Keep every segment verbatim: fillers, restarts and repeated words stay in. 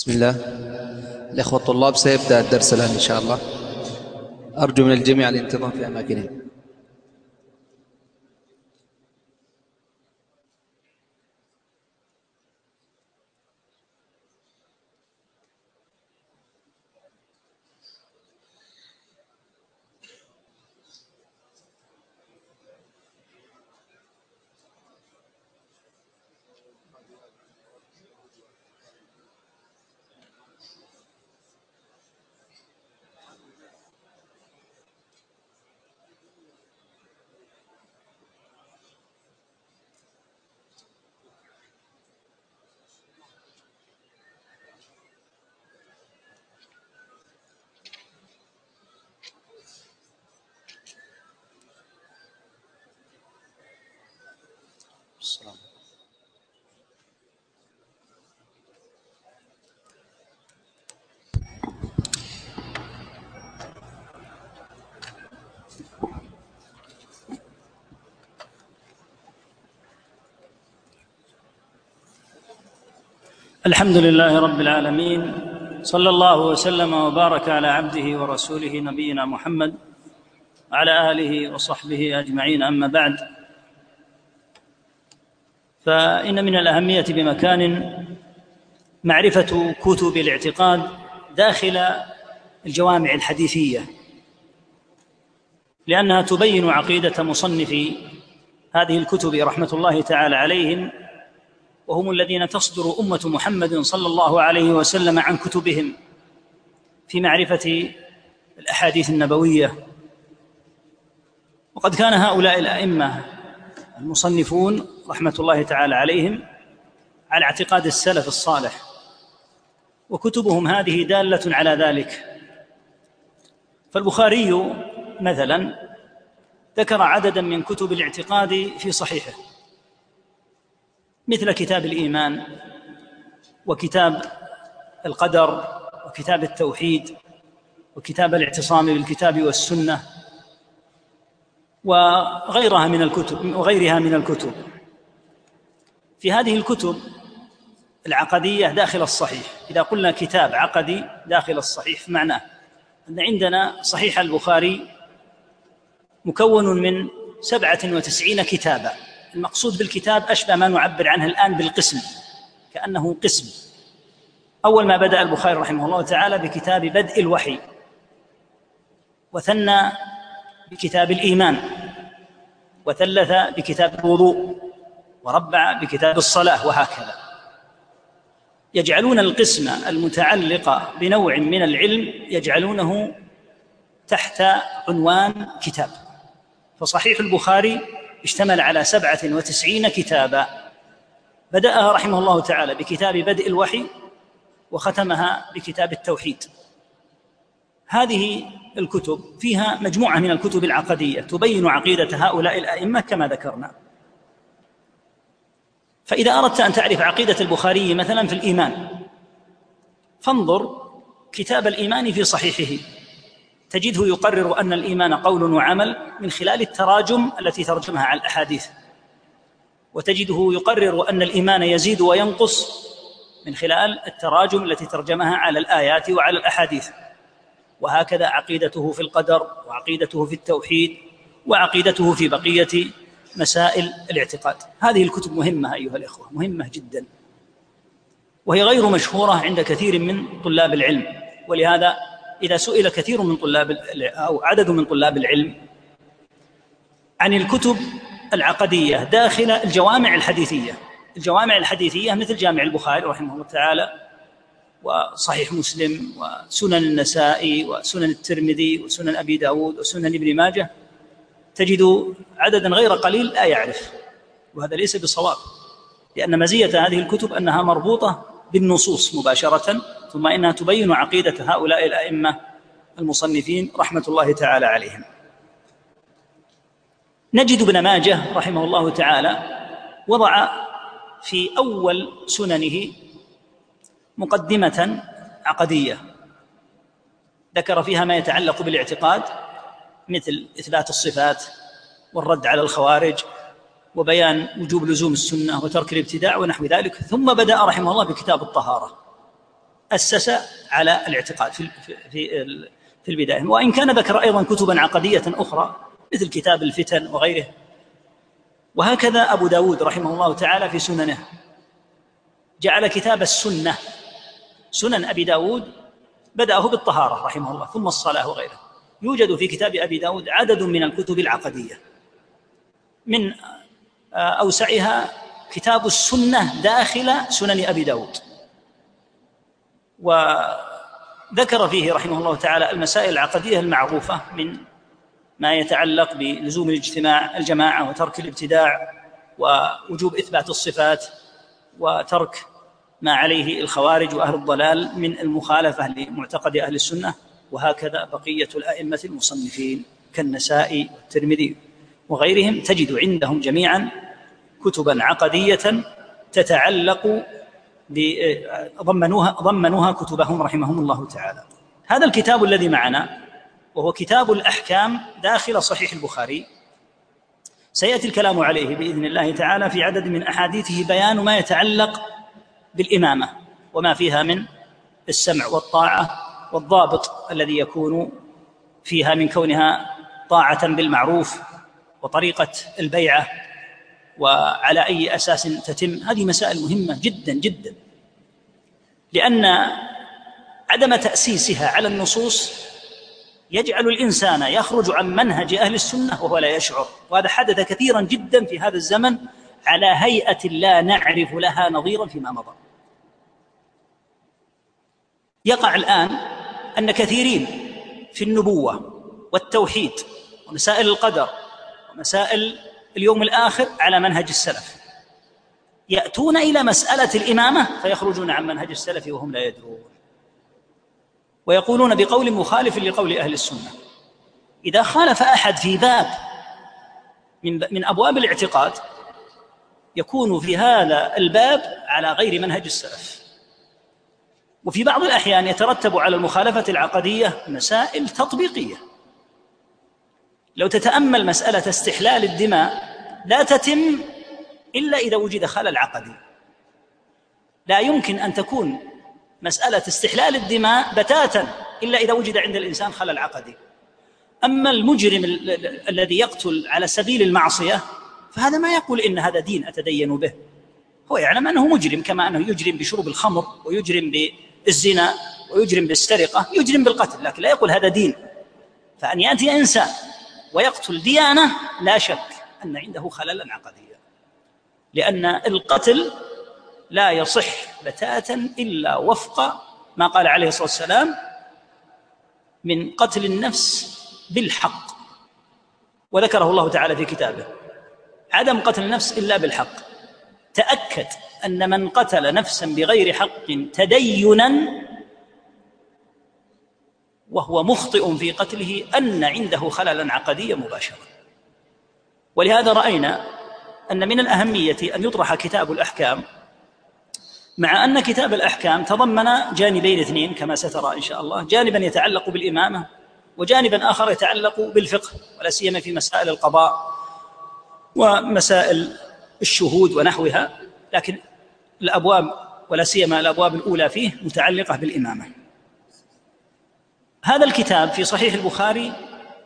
بسم الله. الإخوة الطلاب سيبدأ الدرس الآن إن شاء الله. أرجو من الجميع الانتظام في أماكنهم. السلام. الحمد لله رب العالمين، صلى الله وسلم وبارك على عبده ورسوله نبينا محمد وعلى آله وصحبه أجمعين. أما بعد، فإن من الأهمية بمكان معرفة كتب الاعتقاد داخل الجوامع الحديثية، لأنها تبين عقيدة مصنفي هذه الكتب رحمة الله تعالى عليهم، وهم الذين تصدر أمة محمد صلى الله عليه وسلم عن كتبهم في معرفة الأحاديث النبوية. وقد كان هؤلاء الأئمة المصنفون رحمة الله تعالى عليهم على اعتقاد السلف الصالح، وكتبهم هذه دالة على ذلك. فالبخاري مثلا ذكر عددا من كتب الاعتقاد في صحيحه، مثل كتاب الإيمان وكتاب القدر وكتاب التوحيد وكتاب الاعتصام بالكتاب والسنة وغيرها من الكتب وغيرها من الكتب. في هذه الكتب العقدية داخل الصحيح، إذا قلنا كتاب عقدي داخل الصحيح فمعناه أن عندنا صحيح البخاري مكون من سبعة وتسعين كتابا. المقصود بالكتاب أشبه ما نعبر عنه الآن بالقسم، كأنه قسم. أول ما بدأ البخاري رحمه الله تعالى بكتاب بدء الوحي، وثنى بكتاب الإيمان، وثلث بكتاب الوضوء، وربع بكتاب الصلاة، وهكذا. يجعلون القسم المتعلق بنوع من العلم يجعلونه تحت عنوان كتاب. فصحيح البخاري اشتمل على سبعة وتسعين كتابا، بدأها رحمه الله تعالى بكتاب بدء الوحي، وختمها بكتاب التوحيد. هذه الكتب فيها مجموعة من الكتب العقدية تبين عقيدة هؤلاء الأئمة كما ذكرنا. فإذا أردت أن تعرف عقيدة البخاري مثلا في الإيمان، فانظر كتاب الإيمان في صحيحه، تجده يقرر أن الإيمان قول وعمل من خلال التراجم التي ترجمها على الأحاديث، وتجده يقرر أن الإيمان يزيد وينقص من خلال التراجم التي ترجمها على الآيات وعلى الأحاديث. وهكذا عقيدته في القدر، وعقيدته في التوحيد، وعقيدته في بقية مسائل الاعتقاد. هذه الكتب مهمة أيها الإخوة، مهمة جدا، وهي غير مشهورة عند كثير من طلاب العلم. ولهذا إذا سئل كثير من طلاب أو عدد من طلاب العلم عن الكتب العقدية داخل الجوامع الحديثية، الجوامع الحديثية مثل جامع البخاري رحمه الله تعالى، وصحيح مسلم، وسنن النسائي، وسنن الترمذي، وسنن أبي داود، وسنن ابن ماجه، تجد عددا غير قليل لا يعرف، وهذا ليس بصواب، لأن مزية هذه الكتب أنها مربوطة بالنصوص مباشرة، ثم إنها تبين عقيدة هؤلاء الأئمة المصنفين رحمة الله تعالى عليهم. نجد ابن ماجه رحمه الله تعالى وضع في أول سننه مقدمة عقدية ذكر فيها ما يتعلق بالاعتقاد، مثل إثبات الصفات والرد على الخوارج وبيان وجوب لزوم السنة وترك الابتداع ونحو ذلك. ثم بدأ رحمه الله بكتاب الطهارة، أسس على الاعتقاد في في في البداية، وإن كان ذكر أيضا كتبا عقدية أخرى مثل كتاب الفتن وغيره. وهكذا أبو داود رحمه الله تعالى في سننه جعل كتاب السنة، سنن أبي داود بدأه بالطهارة رحمه الله ثم الصلاة وغيره. يوجد في كتاب أبي داود عدد من الكتب العقدية، من أوسعها كتاب السنة داخل سنن أبي داود، وذكر فيه رحمه الله تعالى المسائل العقدية المعروفة من ما يتعلق بلزوم الاجتماع الجماعة وترك الابتداع ووجوب إثبات الصفات وترك ما عليه الخوارج وأهل الضلال من المخالفة لمعتقد أهل السنة، وهكذا بقية الأئمة المصنفين كالنسائي والترمذي وغيرهم تجد عندهم جميعا كتبا عقدية تتعلق ضمنوها, ضمنوها كتبهم رحمهم الله تعالى. هذا الكتاب الذي معنا وهو كتاب الأحكام داخل صحيح البخاري سيأتي الكلام عليه بإذن الله تعالى في عدد من أحاديثه بيان ما يتعلق بالإمامة وما فيها من السمع والطاعة والضابط الذي يكون فيها من كونها طاعة بالمعروف وطريقة البيعة وعلى أي أساس تتم. هذه مسائل مهمة جدا جدا، لأن عدم تأسيسها على النصوص يجعل الإنسان يخرج عن منهج أهل السنة وهو لا يشعر، وهذا حدث كثيرا جدا في هذا الزمن على هيئة لا نعرف لها نظيرا فيما مضى. يقع الآن أن كثيرين في النبوة والتوحيد ومسائل القدر ومسائل اليوم الآخر على منهج السلف، يأتون إلى مسألة الإمامة فيخرجون عن منهج السلف وهم لا يدرون، ويقولون بقول مخالف لقول أهل السنة. إذا خالف أحد في باب من من أبواب الاعتقاد يكون في هذا الباب على غير منهج السلف. وفي بعض الأحيان يترتب على المخالفة العقدية مسائل تطبيقية. لو تتأمل مسألة استحلال الدماء لا تتم إلا إذا وجد خلل عقدي. لا يمكن أن تكون مسألة استحلال الدماء بتاتا إلا إذا وجد عند الإنسان خلل عقدي. أما المجرم الذي يقتل على سبيل المعصية فهذا ما يقول إن هذا دين أتدين به، هو يعلم أنه مجرم كما أنه يجرم بشرب الخمر ويجرم بالزنا ويجرم بالسرقة يجرم بالقتل، لكن لا يقول هذا دين. فأن يأتي إنسان ويقتل ديانة لا شك أن عنده خللا عقديا، لأن القتل لا يصح بتاتا إلا وفق ما قال عليه الصلاة والسلام من قتل النفس بالحق، وذكره الله تعالى في كتابه عدم قتل النفس إلا بالحق. تأكد أن من قتل نفسا بغير حق تدينا وهو مخطئ في قتله أن عنده خللا عقديا مباشرة. ولهذا رأينا أن من الأهمية أن يطرح كتاب الأحكام، مع أن كتاب الأحكام تضمن جانبين اثنين كما سترى إن شاء الله، جانبا يتعلق بالإمامة وجانبا آخر يتعلق بالفقه، ولا سيما في مسائل القضاء ومسائل الشهود ونحوها، لكن الأبواب ولا سيما الأبواب الأولى فيه متعلقة بالإمامة. هذا الكتاب في صحيح البخاري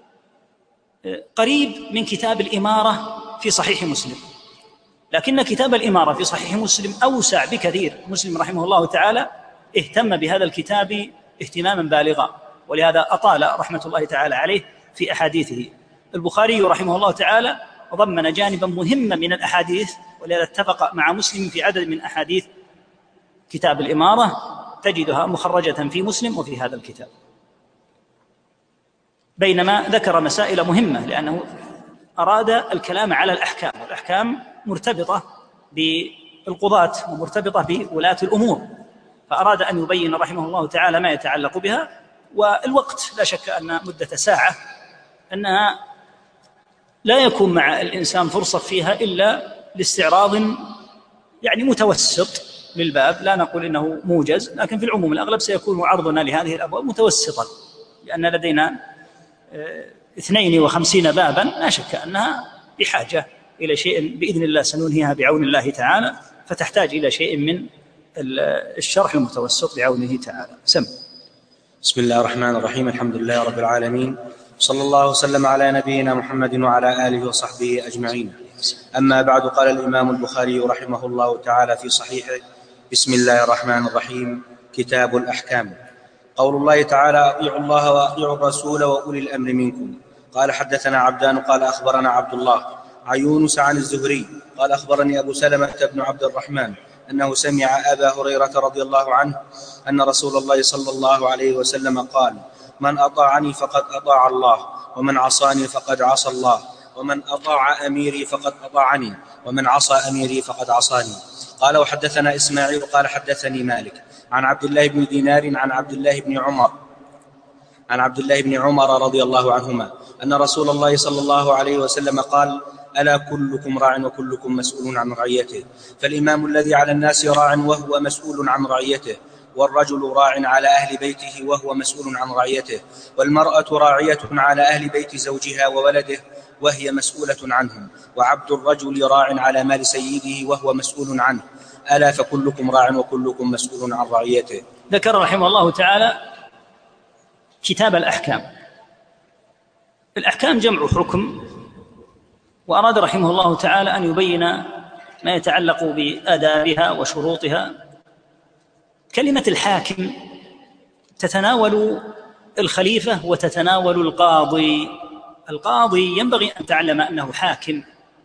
قريب من كتاب الإمارة في صحيح مسلم، لكن كتاب الإمارة في صحيح مسلم أوسع بكثير. مسلم رحمه الله تعالى اهتم بهذا الكتاب اهتماما بالغا، ولهذا أطال رحمة الله تعالى عليه في أحاديثه. البخاري رحمه الله تعالى ضمن جانبا مهما من الأحاديث، ولهذا اتفق مع مسلم في عدد من أحاديث كتاب الإمارة تجدها مخرجة في مسلم وفي هذا الكتاب، بينما ذكر مسائل مهمة لأنه أراد الكلام على الأحكام، والأحكام مرتبطة بالقضاة ومرتبطة بولاة الأمور، فأراد أن يبين رحمه الله تعالى ما يتعلق بها. والوقت لا شك أن مدة ساعة أنها لا يكون مع الإنسان فرصة فيها إلا لاستعراض يعني متوسط للباب، لا نقول إنه موجز، لكن في العموم الأغلب سيكون عرضنا لهذه الأبواب متوسطا، لأن لدينا اثنين وخمسين بابا لا شك أنها بحاجة إلى شيء بإذن الله سننهيها بعون الله تعالى، فتحتاج إلى شيء من الشرح المتوسط بعونه تعالى. سم. بسم الله الرحمن الرحيم. الحمد لله رب العالمين، صلى الله وسلم على نبينا محمد وعلى آله وصحبه أجمعين. أما بعد، قال الإمام البخاري رحمه الله تعالى في صحيحه: بسم الله الرحمن الرحيم. كتاب الأحكام. قول الله تعالى: أطيعوا الله وأطيعوا الرسول وأولي الأمر منكم. قال: حدثنا عبدان قال أخبرنا عبد الله عن يونس عن الزهري قال: أخبرني أبو سلمة بن عبد الرحمن أنه سمع أبا هريرة رضي الله عنه أن رسول الله صلى الله عليه وسلم قال: من أطاعني فقد أطاع الله، ومن عصاني فقد عصى الله، ومن أطاع أميري فقد أطاعني، ومن عصى أميري فقد عصاني. قال: وحدثنا إسماعيل قال: حدثني مالك عن عبد الله بن دينار عن عبد الله بن عمر عن عبد الله بن عمر رضي الله عنهما أن رسول الله صلى الله عليه وسلم قال: ألا كلكم راع وكلكم مسؤول عن رعيته، فالإمام الذي على الناس راع وهو مسؤول عن رعيته، والرجل راع على أهل بيته وهو مسؤول عن رعيته، والمرأة راعية على أهل بيت زوجها وولده وهي مسؤولة عنهم، وعبد الرجل راع على مال سيده وهو مسؤول عنه. ألا فكلكم راع وكلكم مسؤول عن رعيته. ذكر رحمه الله تعالى كتاب الأحكام. الأحكام جمع حكم، وأراد رحمه الله تعالى أن يبين ما يتعلق بآدابها وشروطها. كلمة الحاكم تتناول الخليفة وتتناول القاضي. القاضي ينبغي أن تعلم أنه حاكم،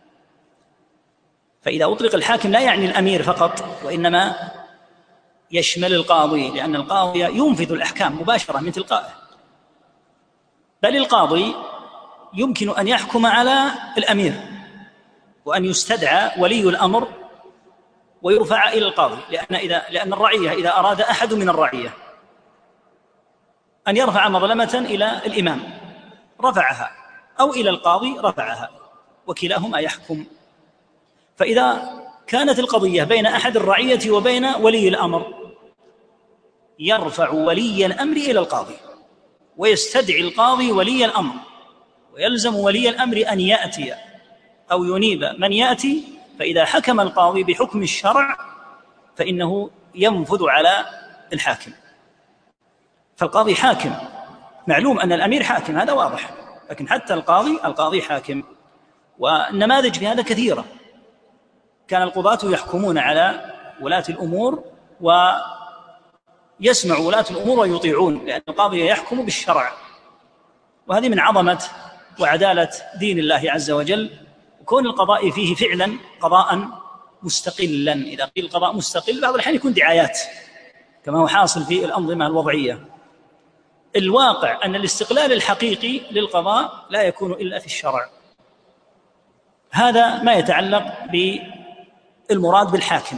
فإذا أطلق الحاكم لا يعني الأمير فقط، وإنما يشمل القاضي، لأن القاضي ينفذ الأحكام مباشرة من تلقائه. بل القاضي يمكن أن يحكم على الأمير، وأن يستدعى ولي الأمر ويرفع إلى القاضي، لأن, إذا لأن الرعية إذا أراد أحد من الرعية أن يرفع مظلمة إلى الإمام رفعها، أو إلى القاضي رفعها، وكلاهما يحكم. فإذا كانت القضية بين أحد الرعية وبين ولي الأمر، يرفع ولي الأمر إلى القاضي، ويستدعي القاضي ولي الأمر، ويلزم ولي الأمر أن يأتي أو ينيب من يأتي. فإذا حكم القاضي بحكم الشرع فإنه ينفذ على الحاكم. فالقاضي حاكم، معلوم أن الأمير حاكم، هذا واضح، لكن حتى القاضي القاضي حاكم. والنماذج في هذا كثيرة. كان القضاة يحكمون على ولاة الأمور ويسمع ولاة الأمور ويطيعون، لأن القاضي يحكم بالشرع، وهذه من عظمة وعدالة دين الله عز وجل، وكون القضاء فيه فعلا قضاء مستقلا. إذا قيل قضاء مستقل بعض الأحيان يكون دعايات، كما هو حاصل في الأنظمة الوضعية. الواقع أن الاستقلال الحقيقي للقضاء لا يكون إلا في الشرع. هذا ما يتعلق بالمراد بالحاكم.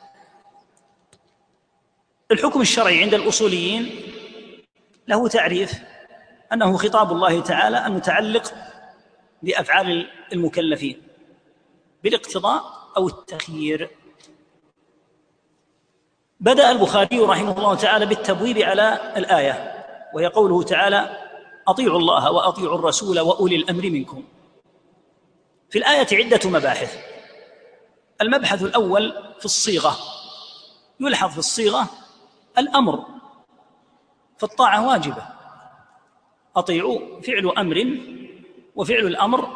الحكم الشرعي عند الأصوليين له تعريف، أنه خطاب الله تعالى المتعلق بأفعال المكلفين بالاقتضاء أو التخيير. بدأ البخاري رحمه الله تعالى بالتبويب على الآية، وهي قوله تعالى: أطيعوا الله وأطيعوا الرسول وأولي الأمر منكم. في الآية عدة مباحث. المبحث الأول في الصيغة، يلحظ في الصيغة الأمر، فالطاعة واجبة. أطيعوا فعل أمر، وفعل الأمر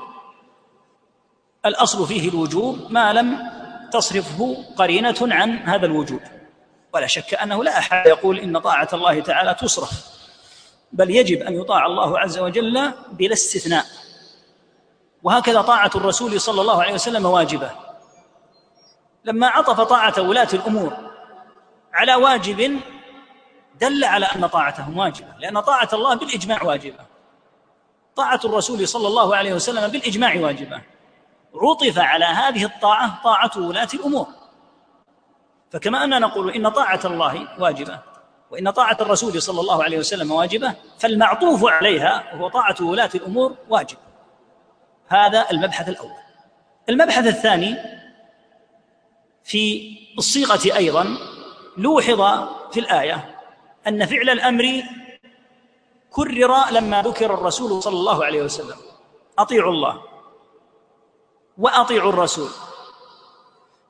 الأصل فيه الوجوب ما لم تصرفه قرينة عن هذا الوجوب. ولا شك أنه لا أحد يقول إن طاعة الله تعالى تصرف، بل يجب أن يطاع الله عز وجل بلا استثناء. وهكذا طاعة الرسول صلى الله عليه وسلم واجبة. لما عطف طاعة ولاة الأمور على واجب دل على أن طاعتهم واجبة، لأن طاعة الله بالإجماع واجبة، طاعة الرسول صلى الله عليه وسلم بالإجماع واجبة. عطف على هذه الطاعة طاعة ولاة الأمور. فكما أننا نقول إن طاعة الله واجبة وإن طاعة الرسول صلى الله عليه وسلم واجبة، فالمعطوف عليها هو طاعة ولاة الأمور واجب. هذا المبحث الأول. المبحث الثاني في الصيغة أيضا لوحظ في الآية أن فعل الأمر كرر لما ذكر الرسول صلى الله عليه وسلم: أطيعوا الله وأطيعوا الرسول.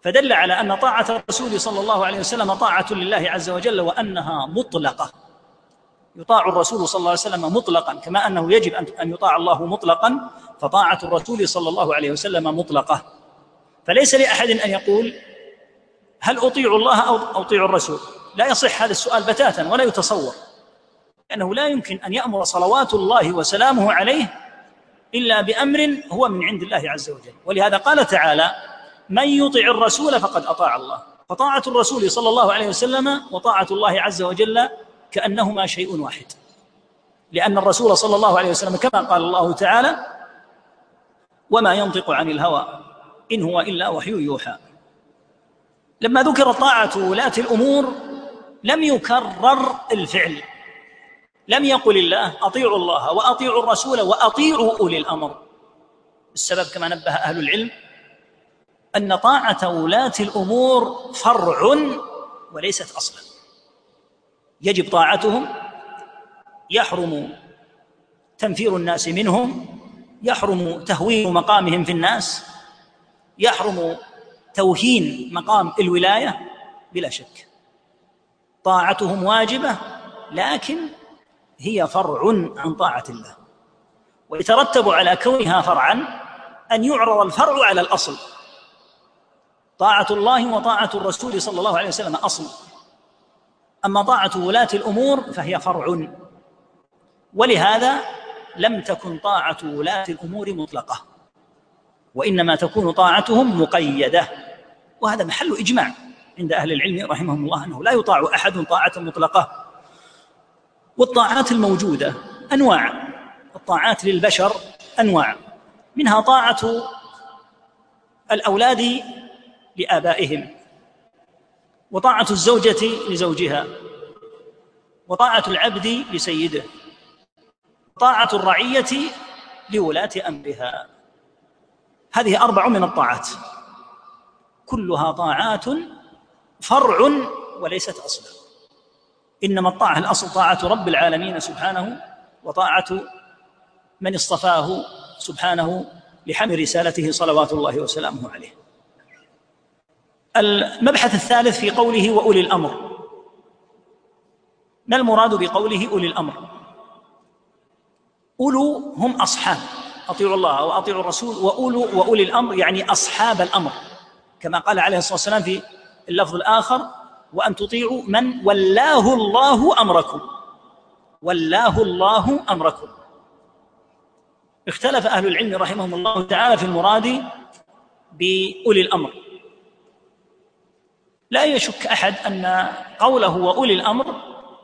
فدل على أن طاعة الرسول صلى الله عليه وسلم طاعة لله عز وجل، وأنها مطلقة. يطاع الرسول صلى الله عليه وسلم مطلقا، كما أنه يجب أن يطاع الله مطلقا، فطاعة الرسول صلى الله عليه وسلم مطلقة. فليس لأحد أن يقول هل أطيع الله أو أطيع الرسول؟ لا يصح هذا السؤال بتاتا ولا يتصور، لأنه لا يمكن أن يأمر صلوات الله وسلامه عليه إلا بأمر هو من عند الله عز وجل. ولهذا قال تعالى: من يطع الرسول فقد أطاع الله. فطاعة الرسول صلى الله عليه وسلم وطاعة الله عز وجل كأنهما شيء واحد، لأن الرسول صلى الله عليه وسلم كما قال الله تعالى: وما ينطق عن الهوى إن هو إلا وحي يوحى. لما ذكر طاعة ولاة الأمور لم يكرر الفعل، لم يقل الله أطيعوا الله وأطيعوا الرسول وأطيعوا أولي الأمر. السبب كما نبه أهل العلم أن طاعة ولاة الأمور فرع وليست أصلا، يجب طاعتهم، يحرم تنفير الناس منهم، يحرم تهوين مقامهم في الناس، يحرم توهين مقام الولاية بلا شك. طاعتهم واجبة، لكن هي فرع عن طاعة الله، ويترتب على كونها فرعا أن يعرض الفرع على الأصل. طاعة الله وطاعة الرسول صلى الله عليه وسلم أصل، أما طاعة ولاة الأمور فهي فرع. ولهذا لم تكن طاعة ولاة الأمور مطلقة، وإنما تكون طاعتهم مقيدة، وهذا محل إجماع عند أهل العلم رحمهم الله أنه لا يطاع أحد طاعة مطلقة. والطاعات الموجودة أنواع، الطاعات للبشر أنواع، منها طاعة الأولاد لآبائهم، وطاعة الزوجة لزوجها، وطاعة العبد لسيده، وطاعة الرعية لولاة أمرها. هذه أربع من الطاعات، كلها طاعات فرع وليست أصلا. إنما الطاعة الأصل طاعة رب العالمين سبحانه، وطاعة من اصطفاه سبحانه لحمل رسالته صلوات الله وسلامه عليه. المبحث الثالث في قوله وأولي الأمر. ما المراد بقوله أولي الأمر؟ أولو هم أصحاب، أطيعوا الله وأطيعوا الرسول، وأولو وأولي الأمر يعني أصحاب الأمر، كما قال عليه الصلاة والسلام في اللفظ الآخر: وأن تطيعوا من ولاه الله أمركم. ولاه الله أمركم. اختلف أهل العلم رحمهم الله تعالى في المراد بأولي الأمر. لا يشك أحد أن قوله وأولي الأمر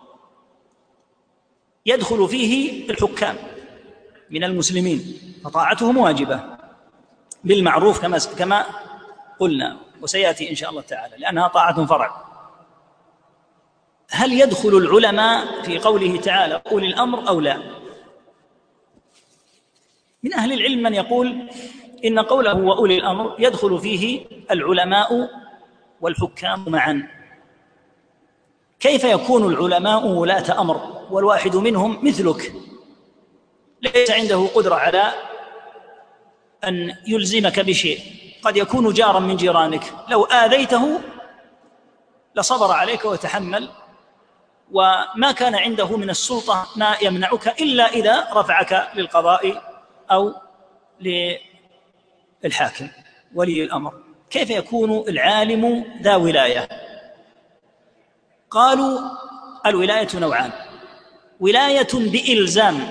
يدخل فيه الحكام من المسلمين، فطاعتهم واجبة بالمعروف كما كما قلنا، وسيأتي إن شاء الله تعالى، لأنها طاعة فرع. هل يدخل العلماء في قوله تعالى أولي الأمر أو لا؟ من أهل العلم من يقول إن قوله وأولي الأمر يدخل فيه العلماء والحكام معا. كيف يكون العلماء ولاة أمر والواحد منهم مثلك ليس عنده قدرة على أن يلزمك بشيء؟ قد يكون جارا من جيرانك، لو آذيته لصبر عليك وتحمل، وما كان عنده من السلطة ما يمنعك إلا إذا رفعك للقضاء أو للحاكم ولي الأمر. كيف يكون العالم ذا ولاية؟ قالوا الولاية نوعان: ولاية بإلزام،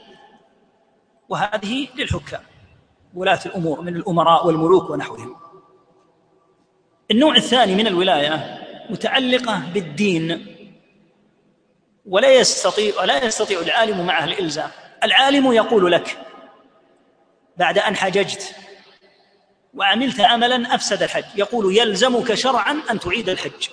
وهذه للحكام ولاة الأمور من الأمراء والملوك ونحوهم. النوع الثاني من الولاية متعلقة بالدين، ولا يستطيع ولا يستطيع العالم معه الإلزام. العالم يقول لك بعد أن حججت وعملت عملا أفسد الحج، يقول يلزمك شرعا أن تعيد الحج،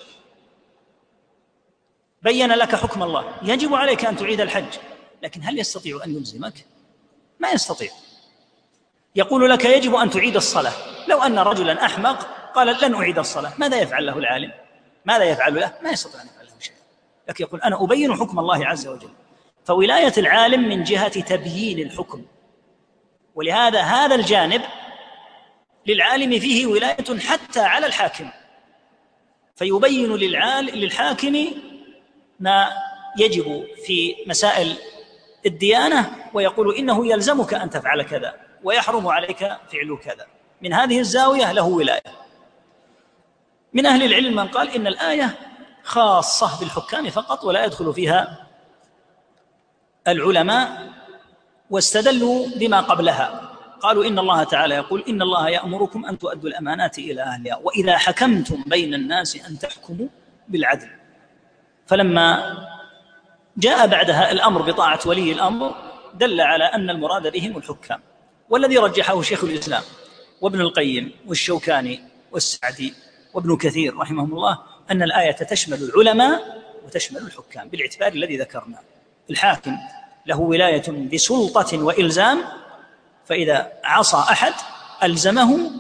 بين لك حكم الله، يجب عليك أن تعيد الحج، لكن هل يستطيع أن يلزمك؟ ما يستطيع. يقول لك يجب أن تعيد الصلاة، لو أن رجلا أحمق قال لن أعيد الصلاة، ماذا يفعل له العالم؟ ماذا يفعل له؟ ما يستطيع أن يفعل له شيء، لكن يقول أنا أبين حكم الله عز وجل. فولاية العالم من جهة تبيين الحكم، ولهذا هذا الجانب للعالم فيه ولاية حتى على الحاكم، فيبين للحاكم ما يجب في مسائل الديانة ويقول إنه يلزمك أن تفعل كذا ويحرم عليك فعل كذا. من هذه الزاوية له ولاية. من أهل العلم من قال إن الآية خاصة بالحكام فقط ولا يدخل فيها العلماء، واستدلوا بما قبلها. قالوا إن الله تعالى يقول إن الله يأمركم أن تؤدوا الأمانات إلى أهلها وإذا حكمتم بين الناس أن تحكموا بالعدل. فلما جاء بعدها الأمر بطاعة ولي الأمر دل على أن المراد بهم الحكام. والذي رجحه شيخ الإسلام وابن القيم والشوكاني والسعدي وابن كثير رحمهم الله أن الآية تشمل العلماء وتشمل الحكام بالاعتبار الذي ذكرنا. الحاكم له ولاية بسلطة وإلزام، فإذا عصى أحد ألزمه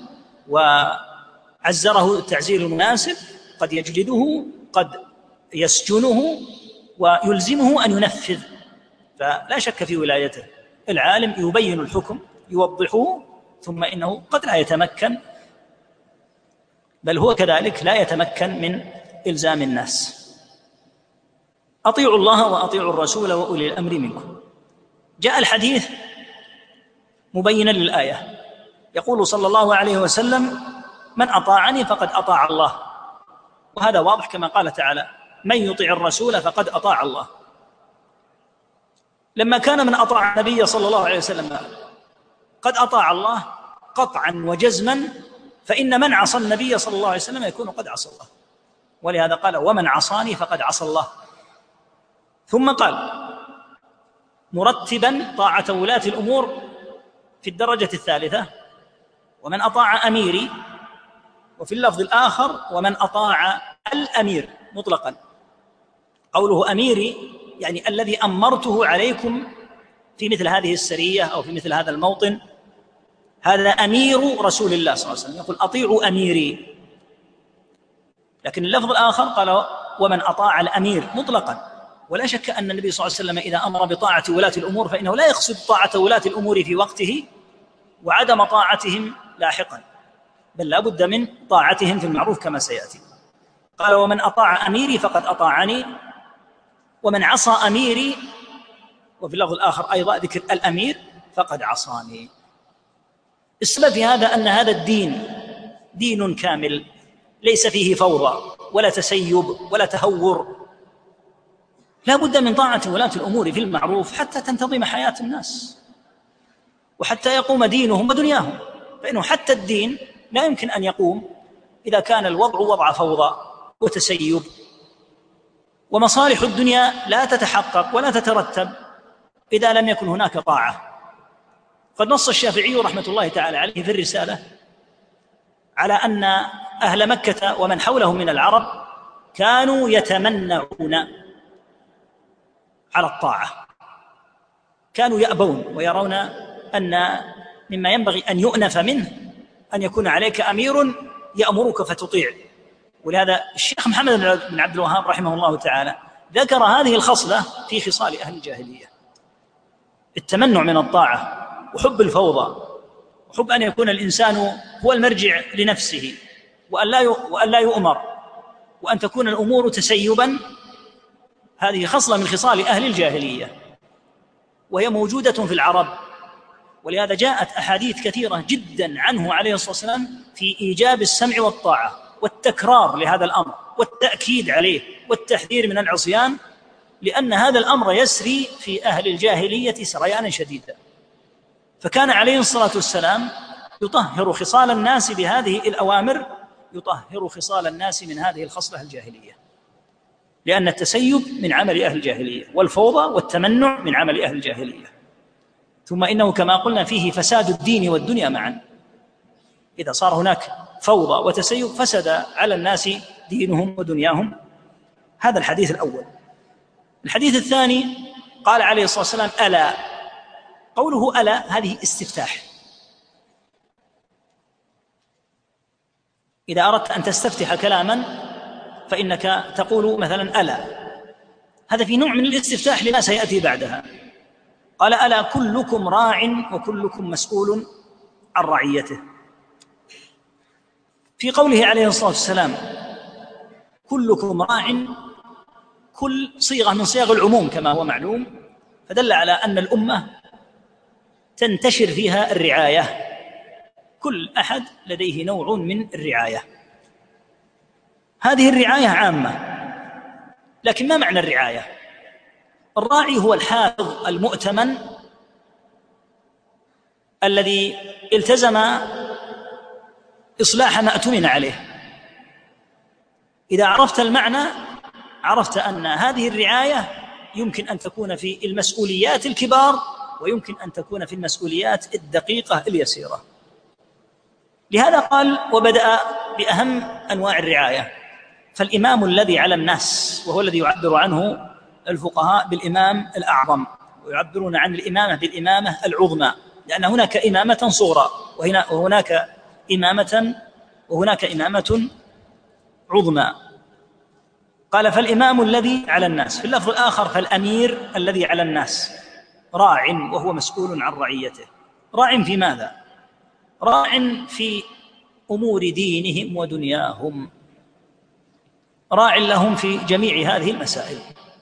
وعزره التعزير المناسب، قد يجلده قد يسجنه ويلزمه أن ينفذ، فلا شك في ولايته. العالم يبين الحكم يوضحه، ثم إنه قد لا يتمكن، بل هو كذلك لا يتمكن من إلزام الناس. أطيعوا الله وأطيعوا الرسول وأولي الأمر منكم. جاء الحديث مبينا للآية، يقول صلى الله عليه وسلم: من أطاعني فقد أطاع الله. وهذا واضح كما قال تعالى: من يطع الرسول فقد أطاع الله. لما كان من أطاع النبي صلى الله عليه وسلم قد أطاع الله قطعا وجزما، فإن من عصى النبي صلى الله عليه وسلم يكون قد عصى الله، ولهذا قال: ومن عصاني فقد عصى الله. ثم قال مرتبا طاعة ولاة الأمور في الدرجة الثالثة: ومن أطاع أميري، وفي اللفظ الآخر: ومن أطاع الأمير مطلقا. قوله أميري يعني الذي أمرته عليكم في مثل هذه السرية أو في مثل هذا الموطن، هذا أمير رسول الله صلى الله عليه وسلم، يقول: أطيعوا أميري. لكن اللفظ الآخر قال: ومن أطاع الأمير مطلقا. ولا شك أن النبي صلى الله عليه وسلم إذا أمر بطاعة ولاة الأمور فإنه لا يقصد طاعة ولاة الأمور في وقته وعدم طاعتهم لاحقا، بل لا بد من طاعتهم في المعروف كما سيأتي. قال: ومن أطاع أميري فقد أطاعني، ومن عصى أميري، وفي اللفظ الآخر أيضا ذكر الأمير، فقد عصاني. السبب في هذا أن هذا الدين دين كامل ليس فيه فوضى ولا تسيب ولا تهور. لا بد من طاعة ولاة الأمور في المعروف حتى تنتظم حياة الناس وحتى يقوم دينهم ودنياهم، فإنه حتى الدين لا يمكن أن يقوم إذا كان الوضع وضع فوضى وتسيب، ومصالح الدنيا لا تتحقق ولا تترتب إذا لم يكن هناك طاعة. قد نص الشافعي رحمة الله تعالى عليه في الرسالة على أن أهل مكة ومن حولهم من العرب كانوا يتمنعون على الطاعة، كانوا يأبون ويرون أن مما ينبغي أن يؤنف منه أن يكون عليك أمير يأمرك فتطيع. ولهذا الشيخ محمد بن عبد الوهاب رحمه الله تعالى ذكر هذه الخصلة في خصال أهل الجاهلية: التمنع من الطاعة وحب الفوضى وحب أن يكون الإنسان هو المرجع لنفسه وأن لا يؤمر وأن تكون الأمور تسيبا. هذه خصلة من خصال أهل الجاهلية وهي موجودة في العرب، ولهذا جاءت أحاديث كثيرة جدا عنه عليه الصلاة والسلام في إيجاب السمع والطاعة والتكرار لهذا الأمر والتأكيد عليه والتحذير من العصيان، لأن هذا الأمر يسري في أهل الجاهلية سريانا شديدا. فكان عليه الصلاة والسلام يطهر خصال الناس بهذه الأوامر، يطهر خصال الناس من هذه الخصلة الجاهلية، لأن التسيب من عمل أهل الجاهلية والفوضى والتمنع من عمل أهل الجاهلية. ثم إنه كما قلنا فيه فساد الدين والدنيا معا. إذا صار هناك فوضى وتسيب فسد على الناس دينهم ودنياهم. هذا الحديث الأول. الحديث الثاني قال عليه الصلاة والسلام: ألا. قوله ألا هذه استفتاح. إذا أردت أن تستفتح كلاما فإنك تقول مثلا ألا، هذا في نوع من الاستفتاح لما سيأتي بعدها. قال: ألا كلكم راع وكلكم مسؤول عن رعيته. في قوله عليه الصلاة والسلام كلكم راع، كل صيغة من صيغ العموم كما هو معلوم، فدل على أن الأمة تنتشر فيها الرعاية، كل أحد لديه نوع من الرعاية. هذه الرعاية عامة، لكن ما معنى الرعاية؟ الراعي هو الحافظ المؤتمن الذي التزم إصلاح ما أتمن عليه. إذا عرفت المعنى عرفت أن هذه الرعاية يمكن أن تكون في المسؤوليات الكبار ويمكن أن تكون في المسؤوليات الدقيقة اليسيرة. لهذا قال وبدأ بأهم أنواع الرعاية. فالإمام الذي على الناس، وهو الذي يعبر عنه الفقهاء بالإمام الأعظم، ويعبرون عن الإمامة بالإمامة العظمى، لأن هناك إمامة صغرى وهناك إمامة وهناك إمامة عظمى. قال فالإمام الذي على الناس. في اللفظ الآخر فالأمير الذي على الناس راع وهو مسؤول عن رعيته. راع في ماذا؟ راع في أمور دينهم ودنياهم، راع لهم في جميع هذه المسائل.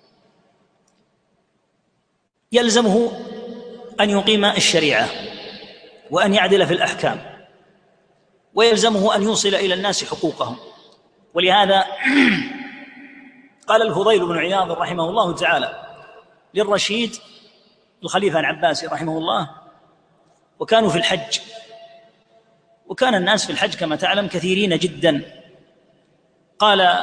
يلزمه أن يقيم الشريعة وأن يعدل في الأحكام، ويلزمه أن يوصل إلى الناس حقوقهم. ولهذا قال الفضيل بن عياض رحمه الله تعالى للرشيد الخليفة العباسي رحمه الله، وكانوا في الحج، وكان الناس في الحج كما تعلم كثيرين جدا، قال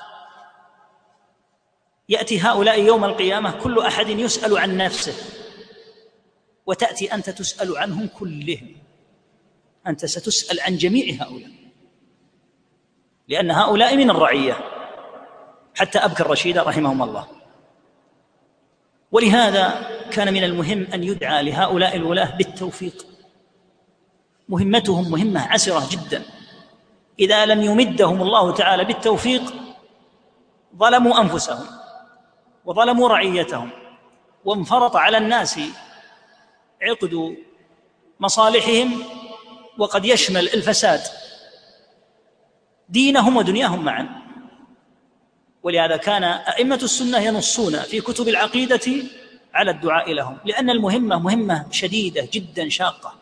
يأتي هؤلاء يوم القيامة كل أحد يسأل عن نفسه، وتأتي أنت تسأل عنهم كلهم، أنت ستسأل عن جميع هؤلاء، لأن هؤلاء من الرعية، حتى أبكى الرشيد رحمهم الله. ولهذا كان من المهم أن يدعى لهؤلاء الولاة بالتوفيق. مهمتهم مهمة عسرة جدا، إذا لم يمدهم الله تعالى بالتوفيق ظلموا أنفسهم وظلموا رعيتهم، وانفرط على الناس عقد مصالحهم، وقد يشمل الفساد دينهم ودنياهم معا. ولهذا كان أئمة السنة ينصون في كتب العقيدة على الدعاء لهم، لأن المهمة مهمة شديدة جدا شاقة.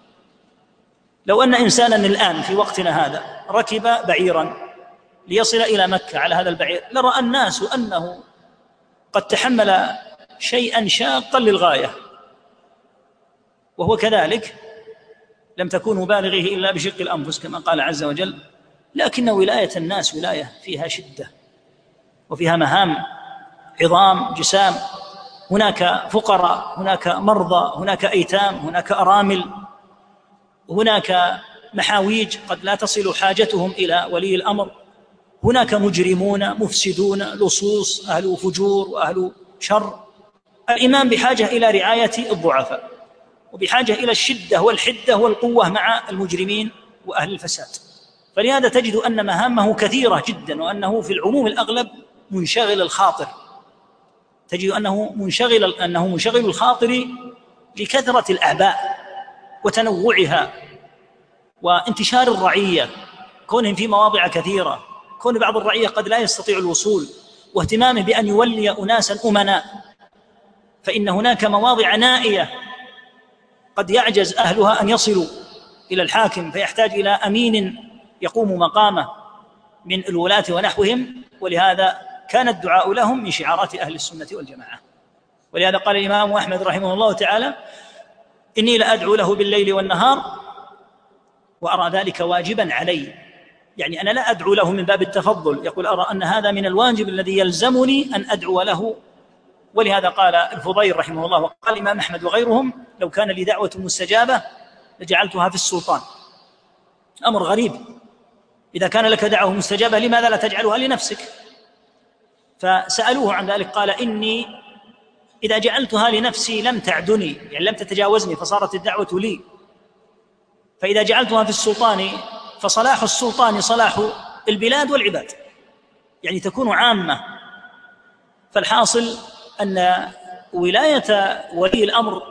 لو أن إنسانا الآن في وقتنا هذا ركب بعيرا ليصل إلى مكة على هذا البعير، لرأى الناس أنه قد تحمل شيئا شاقا للغاية، وهو كذلك لم تكونوا بالغيه إلا بشق الأنفس كما قال عز وجل. لكن ولاية الناس ولاية فيها شدة وفيها مهام عظام جسام، هناك فقراء، هناك مرضى، هناك أيتام، هناك أرامل، هناك محاويج قد لا تصل حاجتهم إلى ولي الأمر، هناك مجرمون مفسدون لصوص أهل فجور وأهل شر. الإمام بحاجة إلى رعاية الضعفاء، وبحاجة إلى الشدة والحدة والقوة مع المجرمين وأهل الفساد. فلهذا تجد أن مهامه كثيرة جدا، وأنه في العموم الأغلب منشغل الخاطر، تجد أنه منشغل أنه منشغل الخاطر لكثرة الأعباء وتنوعها وانتشار الرعية، كونهم في مواضع كثيرة، كون بعض الرعية قد لا يستطيع الوصول، واهتمامه بأن يولي أناسا أمناء، فإن هناك مواضع نائية قد يعجز أهلها أن يصلوا إلى الحاكم، فيحتاج إلى أمين يقوم مقامه من الولاة ونحوهم. ولهذا كان الدعاء لهم من شعارات أهل السنة والجماعة. ولهذا قال الإمام أحمد رحمه الله تعالى إني لأدعو له بالليل والنهار وأرى ذلك واجبا علي، يعني أنا لا أدعو له من باب التفضل، يقول أرى أن هذا من الواجب الذي يلزمني أن أدعو له. ولهذا قال الفضيل رحمه الله وقال الإمام أحمد وغيرهم لو كان لي دعوة مستجابة لجعلتها في السلطان. أمر غريب، إذا كان لك دعوة مستجابة لماذا لا تجعلها لنفسك؟ فسألوه عن ذلك قال إني إذا جعلتها لنفسي لم تعدني، يعني لم تتجاوزني، فصارت الدعوة لي. فإذا جعلتها في السلطان فصلاح السلطان صلاح البلاد والعباد، يعني تكون عامة. فالحاصل أن ولاية ولي الأمر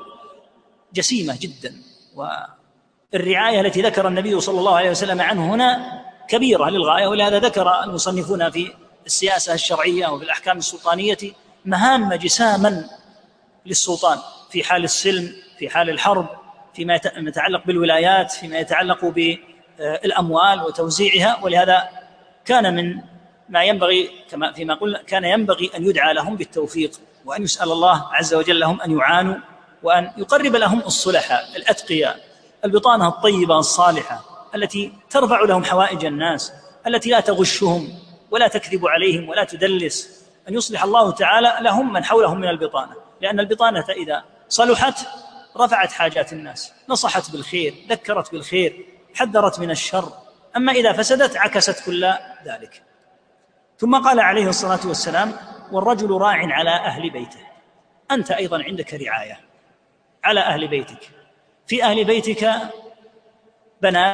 جسيمة جدا، والرعاية التي ذكر النبي صلى الله عليه وسلم عنه هنا كبيرة للغاية. ولهذا ذكر المصنفون في السياسة الشرعية وفي الأحكام السلطانية مهام جساما للسلطان في حال السلم، في حال الحرب، فيما يتعلق بالولايات، فيما يتعلق بالأموال وتوزيعها. ولهذا كان من ما ينبغي كما فيما قلنا كان ينبغي أن يدعى لهم بالتوفيق، وأن يسأل الله عز وجل لهم أن يعانوا، وأن يقرب لهم الصلحاء الأتقياء، البطانة الطيبة الصالحة التي ترفع لهم حوائج الناس، التي لا تغشهم ولا تكذب عليهم ولا تدلس، أن يصلح الله تعالى لهم من حولهم من البطانة، لأن البطانة إذا صلحت رفعت حاجات الناس، نصحت بالخير، ذكرت بالخير، حذرت من الشر. أما إذا فسدت عكست كل ذلك. ثم قال عليه الصلاة والسلام: والرجل راع على أهل بيته. أنت أيضا عندك رعاية على أهل بيتك. في أهل بيتك بنات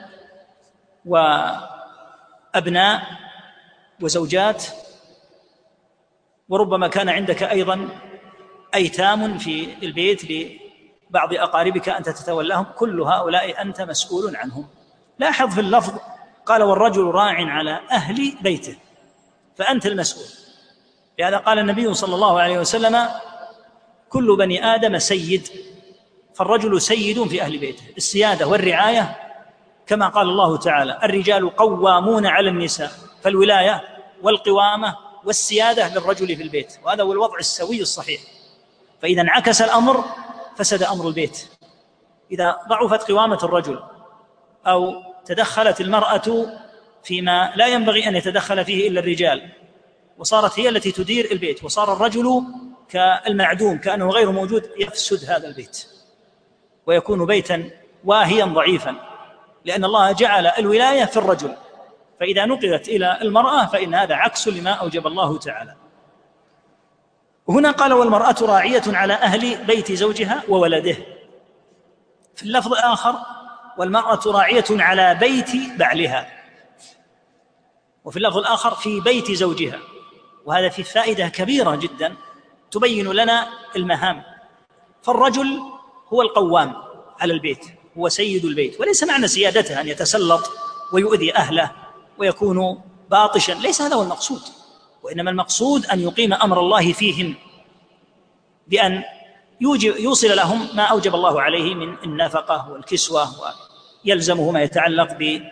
وأبناء وزوجات، وربما كان عندك أيضا أيتام في البيت لبعض أقاربك أنت تتولاهم، كل هؤلاء أنت مسؤول عنهم. لاحظ في اللفظ قال: والرجل راع على أهل بيته، فأنت المسؤول. لهذا قال النبي صلى الله عليه وسلم: كل بني آدم سيد، فالرجل سيد في أهل بيته. السيادة والرعاية كما قال الله تعالى: الرجال قوامون على النساء، فالولاية والقوامة والسيادة للرجل في البيت، وهذا هو الوضع السوي الصحيح. فإذا انعكس الأمر فسد أمر البيت. إذا ضعفت قوامة الرجل أو تدخلت المرأة فيما لا ينبغي أن يتدخل فيه إلا الرجال، وصارت هي التي تدير البيت، وصار الرجل كالمعدوم كأنه غير موجود، يفسد هذا البيت ويكون بيتا واهيا ضعيفا، لأن الله جعل الولاية في الرجل، فإذا نقلت إلى المرأة فإن هذا عكس لما أوجب الله تعالى. وهنا قال: والمرأة راعية على أهل بيت زوجها وولده. في اللفظ الآخر: والمرأة راعية على بيت بعلها. وفي اللفظ الآخر: في بيت زوجها. وهذا في فائدة كبيرة جدا تبين لنا المهام. فالرجل هو القوام على البيت، هو سيد البيت، وليس معنى سيادته أن يتسلط ويؤذي أهله ويكون باطشا، ليس هذا هو المقصود، وإنما المقصود أن يقيم أمر الله فيهم بأن يوصل لهم ما أوجب الله عليه من النفقة والكسوة، ويلزمه ما يتعلق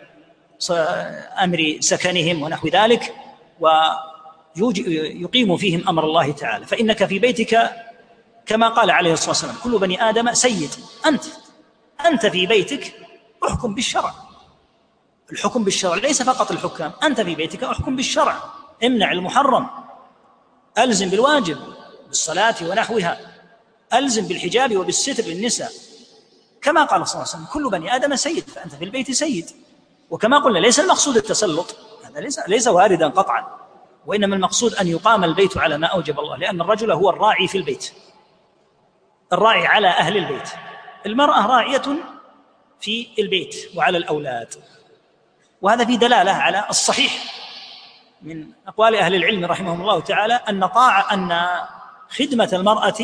بأمر سكنهم ونحو ذلك، ويقيم فيهم أمر الله تعالى. فإنك في بيتك كما قال عليه الصلاة والسلام: كل بني آدم سيد. أنت أنت في بيتك احكم بالشرع. الحكم بالشرع ليس فقط الحكام، أنت في بيتك احكم بالشرع، امنع المحرم، ألزم بالواجب بالصلاة ونحوها، ألزم بالحجاب وبالستر للنساء، كما قال صلى الله عليه وسلم: كل بني آدم سيد، فأنت في البيت سيد. وكما قلنا ليس المقصود التسلط، هذا ليس, ليس واردا قطعا، وإنما المقصود أن يقام البيت على ما أوجب الله، لأن الرجل هو الراعي في البيت، الراعي على أهل البيت. المرأة راعية في البيت وعلى الأولاد. وهذا في دلالة على الصحيح من أقوال أهل العلم رحمهم الله تعالى أن طاعة أن خدمة المرأة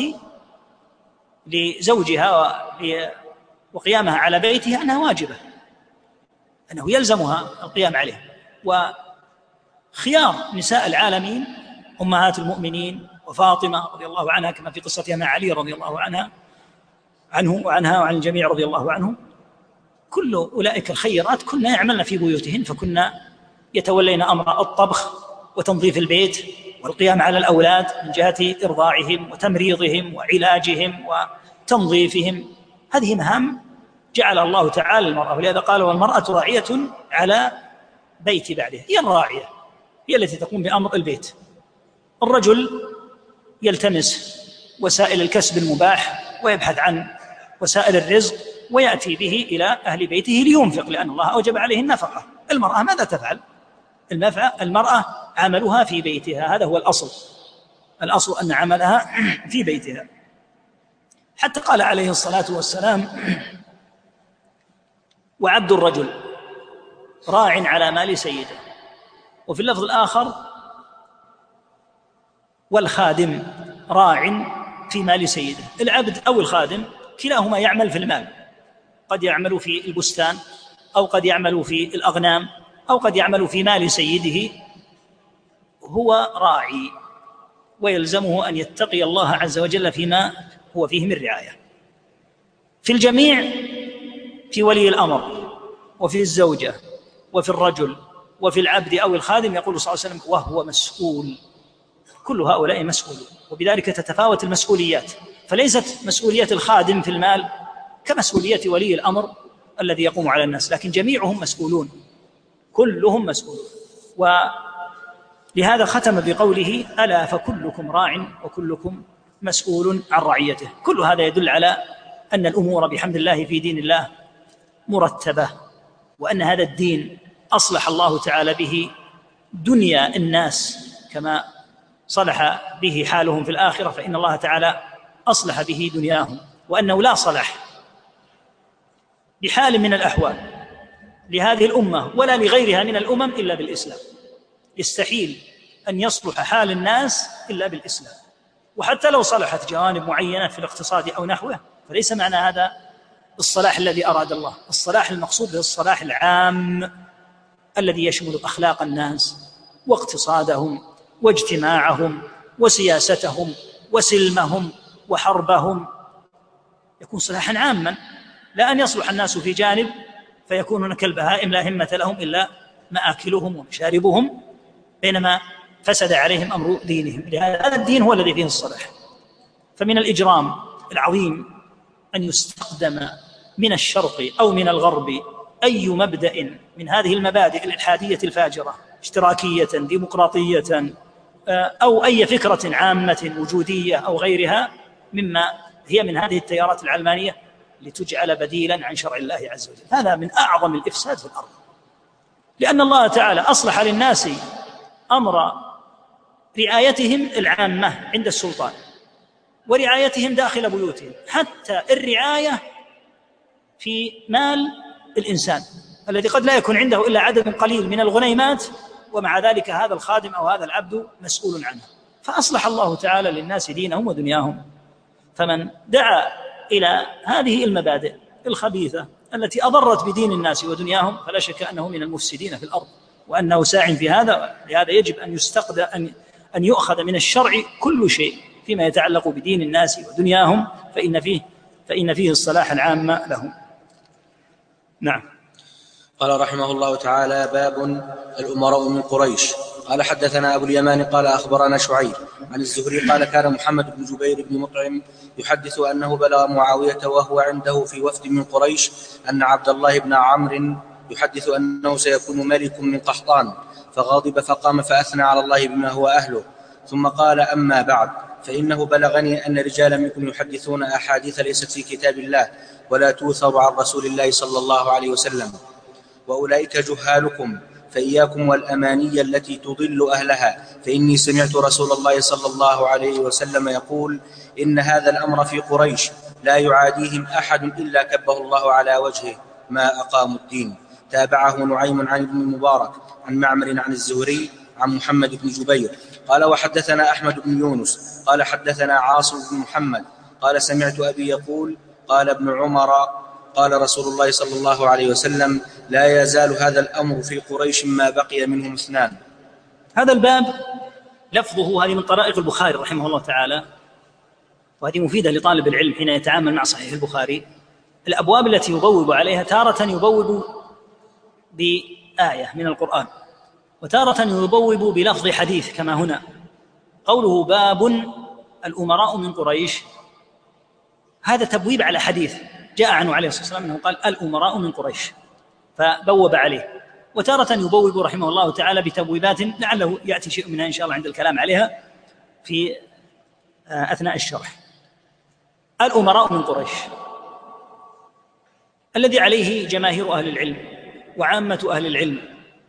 لزوجها وقيامها على بيتها أنها واجبة، أنه يلزمها القيام عليه. وخيار نساء العالمين أمهات المؤمنين وفاطمة رضي الله عنها كما في قصتها مع علي رضي الله عنها عنه وعنها وعن الجميع رضي الله عنهم، كل أولئك الخيرات كنا يعملن في بيوتهن، فكنا يتولين أمر الطبخ وتنظيف البيت والقيام على الأولاد من جهة إرضاعهم وتمريضهم وعلاجهم وتنظيفهم. هذه مهام جعل الله تعالى المرأة، ولهذا قال: والمرأة راعية على بيت بعلها. هي الراعية، هي التي تقوم بأمر البيت. الرجل يلتمس وسائل الكسب المباح ويبحث عن وسائل الرزق ويأتي به إلى أهل بيته لينفق، لأن الله أوجب عليه النفقة. المرأة ماذا تفعل؟ المرأة عملها في بيتها، هذا هو الأصل. الأصل أن عملها في بيتها. حتى قال عليه الصلاة والسلام: وعبد الرجل راع على مال سيده. وفي اللفظ الآخر: والخادم راع في مال سيده. العبد أو الخادم كلاهما يعمل في المال، قد يعمل في البستان أو قد يعمل في الأغنام أو قد يعمل في مال سيده، هو راعي ويلزمه أن يتقي الله عز وجل فيما هو فيه من رعاية. في الجميع، في ولي الأمر وفي الزوجة وفي الرجل وفي العبد أو الخادم، يقول صلى الله عليه وسلم: وهو مسؤول. كل هؤلاء مسؤولون، وبذلك تتفاوت المسؤوليات، فليست مسؤولية الخادم في المال كمسؤولية ولي الأمر الذي يقوم على الناس، لكن جميعهم مسؤولون، كلهم مسؤولون. ولهذا ختم بقوله: ألا فكلكم راع وكلكم مسؤول عن رعيته. كل هذا يدل على أن الأمور بحمد الله في دين الله مرتبة، وأن هذا الدين أصلح الله تعالى به دنيا الناس كما صلح به حالهم في الآخرة، فإن الله تعالى أصلح به دنياهم، وأنه لا صلح بحال من الأحوال لهذه الأمة ولا لغيرها من الأمم إلا بالإسلام. يستحيل أن يصلح حال الناس إلا بالإسلام، وحتى لو صلحت جوانب معينة في الاقتصاد أو نحوه فليس معنى هذا الصلاح الذي أراد الله. الصلاح المقصود به الصلاح العام الذي يشمل أخلاق الناس واقتصادهم واجتماعهم وسياستهم وسلمهم وحربهم، يكون صلاحا عاما، لا أن يصلح الناس في جانب فيكونون كالبهائم لا همة لهم إلا مآكلهم ومشاربهم، بينما فسد عليهم أمر دينهم. هذا الدين هو الذي فيه الصلاح. فمن الإجرام العظيم أن يستخدم من الشرق أو من الغرب أي مبدأ من هذه المبادئ الإلحادية الفاجرة، اشتراكية، ديمقراطية، أو أي فكرة عامة وجودية أو غيرها مما هي من هذه التيارات العلمانية، لتجعل بديلا عن شرع الله عز وجل. هذا من أعظم الإفساد في الأرض، لأن الله تعالى أصلح للناس أمر رعايتهم العامة عند السلطان ورعايتهم داخل بيوتهم، حتى الرعاية في مال الإنسان الذي قد لا يكون عنده إلا عدد قليل من الغنيمات، ومع ذلك هذا الخادم أو هذا العبد مسؤول عنه. فأصلح الله تعالى للناس دينهم ودنياهم. فمن دعا إلى هذه المبادئ الخبيثة التي أضرت بدين الناس ودنياهم فلا شك أنه من المفسدين في الأرض، وأنه ساع في هذا. لهذا يجب أن يستقدم أن أن يؤخذ من الشرع كل شيء فيما يتعلق بدين الناس ودنياهم، فإن فيه فإن فيه الصلاح العام لهم. نعم. قال رحمه الله تعالى: باب الأمراء من قريش. قال حدثنا أبو اليمان قال أخبرنا شعيب عن الزهري قال: كان محمد بن جبير بن مطعم يحدث أنه بلغ معاوية وهو عنده في وفد من قريش أن عبد الله بن عمرو يحدث أنه سيكون ملك من قحطان، فغضب فقام فأثنى على الله بما هو أهله، ثم قال: أما بعد، فإنه بلغني أن رجالا منكم يحدثون أحاديث ليست في كتاب الله ولا توثر عن رسول الله صلى الله عليه وسلم، وأولئك جهالكم، فإياكم والأماني التي تضل أهلها، فإني سمعت رسول الله صلى الله عليه وسلم يقول: إن هذا الأمر في قريش لا يعاديهم أحد إلا كبه الله على وجهه ما أقاموا الدين. تابعه نعيم عن ابن المبارك عن معمر عن الزهري عن محمد بن جبير قال: وحدثنا أحمد بن يونس قال حدثنا عاصم بن محمد قال: سمعت أبي يقول: قال ابن عمر: قال رسول الله صلى الله عليه وسلم: لا يزال هذا الأمر في قريش ما بقي منهم اثنان. هذا الباب لفظه، هذه من طرائق البخاري رحمه الله تعالى، وهذه مفيدة لطالب العلم حين يتعامل مع صحيح البخاري. الأبواب التي يبوب عليها تارة يبوب بآية من القرآن، وتارة يبوب بلفظ حديث كما هنا. قوله باب الأمراء من قريش، هذا تبويب على حديث جاء عنه عليه الصلاة والسلام أنه قال: الأمراء من قريش، فبوب عليه. وتارة يبوب رحمه الله تعالى بتبويبات لعله يأتي شيء منها إن شاء الله عند الكلام عليها في أثناء الشرح. الأمراء من قريش، الذي عليه جماهير أهل العلم وعامة أهل العلم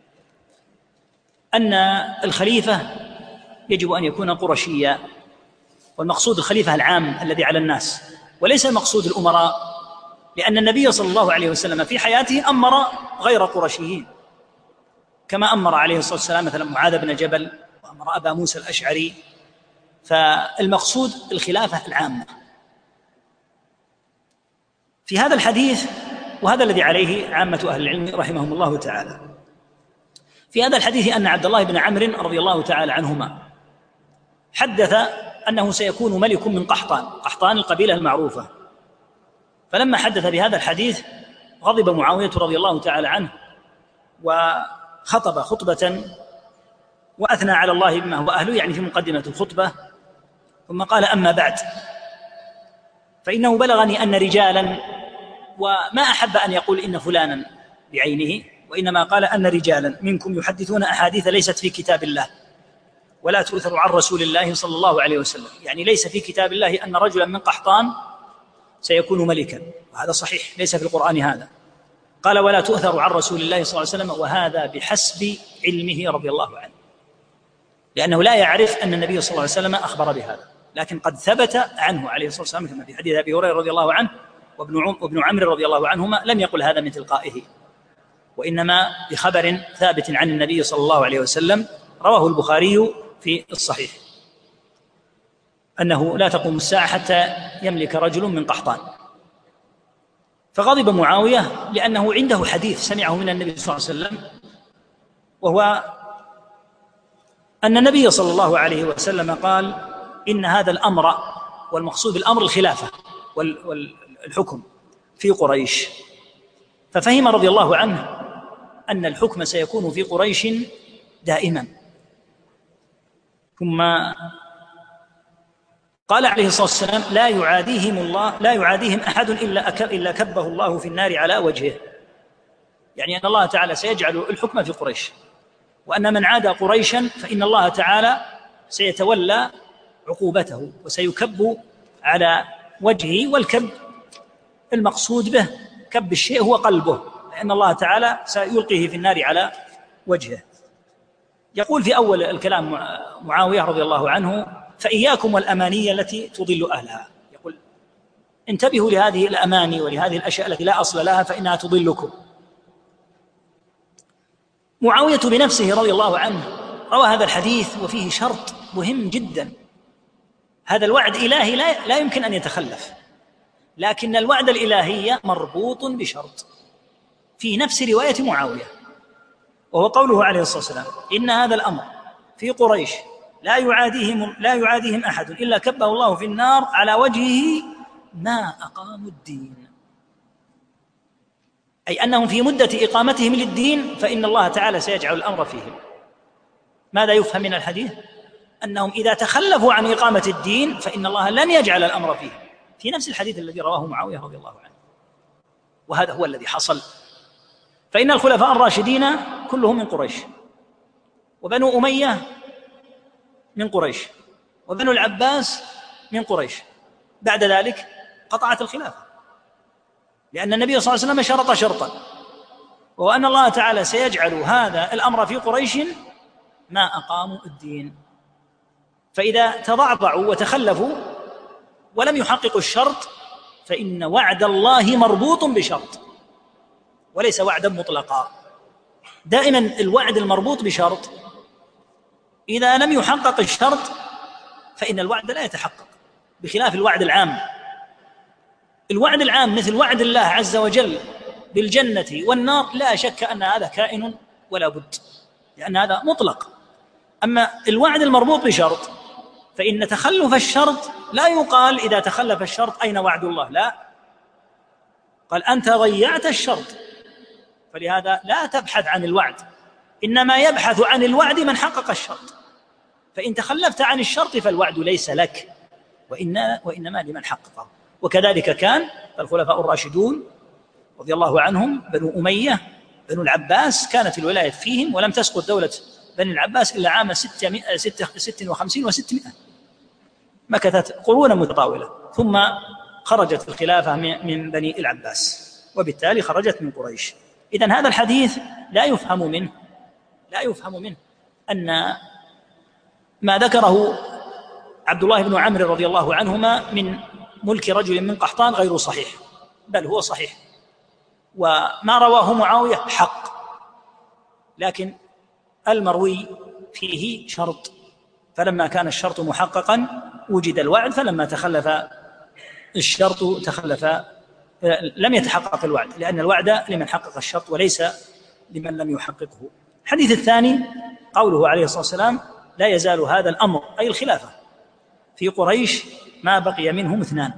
أن الخليفة يجب أن يكون قرشيا، والمقصود الخليفة العام الذي على الناس، وليس المقصود الأمراء، لأن النبي صلى الله عليه وسلم في حياته أمر غير قرشيين، كما أمر عليه الصلاة والسلام مثلا معاذ بن جبل وأمر أبا موسى الأشعري. فالمقصود الخلافة العامة. في هذا الحديث، وهذا الذي عليه عامة أهل العلم رحمهم الله تعالى، في هذا الحديث أن عبد الله بن عمرو رضي الله تعالى عنهما حدث أنه سيكون ملك من قحطان، قحطان القبيلة المعروفة. فلما حدث بهذا الحديث غضب معاوية رضي الله تعالى عنه وخطب خطبة وأثنى على الله بما هو أهله، يعني في مقدمة الخطبة، ثم قال: أما بعد، فإنه بلغني أن رجالا، وما أحب أن يقول إن فلانا بعينه، وإنما قال أن رجالا منكم يحدثون أحاديث ليست في كتاب الله ولا تؤثر عن رسول الله صلى الله عليه وسلم، يعني ليس في كتاب الله أن رجلا من قحطان سيكون ملكا، وهذا صحيح ليس في القرآن هذا. قال: ولا تؤثر عن رسول الله صلى الله عليه وسلم، وهذا بحسب علمه رضي الله عنه، لأنه لا يعرف أن النبي صلى الله عليه وسلم أخبر بهذا، لكن قد ثبت عنه عليه الصلاة والسلام كما في حديث أبي هريرة رضي الله عنه وابن عمرو رضي الله عنهما، لم يقل هذا من تلقائه، وإنما بخبر ثابت عن النبي صلى الله عليه وسلم رواه البخاري في الصحيح، أنه لا تقوم الساعة حتى يملك رجل من قحطان. فغضب معاوية لأنه عنده حديث سمعه من النبي صلى الله عليه وسلم، وهو أن النبي صلى الله عليه وسلم قال: إن هذا الأمر، والمقصود بالأمر الخلافة والحكم في قريش، ففهم رضي الله عنه أن الحكم سيكون في قريش دائما. ثم قال عليه الصلاة والسلام: لا يعاديهم الله لا يعاديهم أحد إلا إلا كبه الله في النار على وجهه، يعني أن الله تعالى سيجعل الحكم في قريش، وأن من عادى قريشا فإن الله تعالى سيتولى عقوبته وسيكب على وجهه، والكب المقصود به كب الشيء هو قلبه، لأن الله تعالى سيلقيه في النار على وجهه. يقول في أول الكلام معاوية رضي الله عنه: فإياكم والأماني التي تضل أهلها، يقول انتبهوا لهذه الأماني ولهذه الأشياء التي لا أصل لها فإنها تضلكم. معاوية بنفسه رضي الله عنه روى هذا الحديث وفيه شرط مهم جدا. هذا الوعد إلهي لا, لا يمكن أن يتخلف، لكن الوعد الإلهي مربوط بشرط في نفس رواية معاوية، وهو قوله عليه الصلاة والسلام: إن هذا الأمر في قريش لا يعاديهم لا يعاديهم أحد إلا كبه الله في النار على وجهه ما أقاموا الدين، أي أنهم في مدة إقامتهم للدين فإن الله تعالى سيجعل الأمر فيهم. ماذا يفهم من الحديث؟ أنهم إذا تخلفوا عن إقامة الدين فإن الله لن يجعل الأمر فيهم، في نفس الحديث الذي رواه معاوية رضي الله عنه. وهذا هو الذي حصل، فإن الخلفاء الراشدين كلهم من قريش، وبنو أمية من قريش، وبنو العباس من قريش. بعد ذلك قطعت الخلافة، لأن النبي صلى الله عليه وسلم شرط شرطا، وهو أن الله تعالى سيجعل هذا الأمر في قريش ما أقاموا الدين. فإذا تضعضعوا وتخلفوا ولم يحققوا الشرط فإن وعد الله مربوط بشرط وليس وعدا مطلقا. دائما الوعد المربوط بشرط إذا لم يحقق الشرط فإن الوعد لا يتحقق، بخلاف الوعد العام. الوعد العام مثل وعد الله عز وجل بالجنة والنار لا شك أن هذا كائن ولا بد، لأن هذا مطلق. أما الوعد المربوط بشرط فإن تخلف الشرط لا يقال إذا تخلف الشرط أين وعد الله، لا، قال أنت ضيعت الشرط، فلهذا لا تبحث عن الوعد، إنما يبحث عن الوعد من حقق الشرط. فإن تخلفت عن الشرط فالوعد ليس لك وإن وإنما لمن حققه. وكذلك كان الخلفاء الراشدون رضي الله عنهم بنو أمية بنو العباس كانت الولاية فيهم، ولم تسقط دولة بني العباس إلا عام ست وخمسين وستمائة، مكثت قرونا متطاولة، ثم خرجت الخلافة من بني العباس، وبالتالي خرجت من قريش. إذن هذا الحديث لا يفهم منه لا يفهم منه أن ما ذكره عبد الله بن عمرو رضي الله عنهما من ملك رجل من قحطان غير صحيح، بل هو صحيح، وما رواه معاوية حق، لكن المروي فيه شرط، فلما كان الشرط محققا وجد الوعد، فلما تخلف الشرط تخلف لم يتحقق الوعد، لأن الوعد لمن حقق الشرط وليس لمن لم يحققه. الحديث الثاني قوله عليه الصلاة والسلام: لا يزال هذا الأمر، أي الخلافة، في قريش ما بقي منهم اثنان.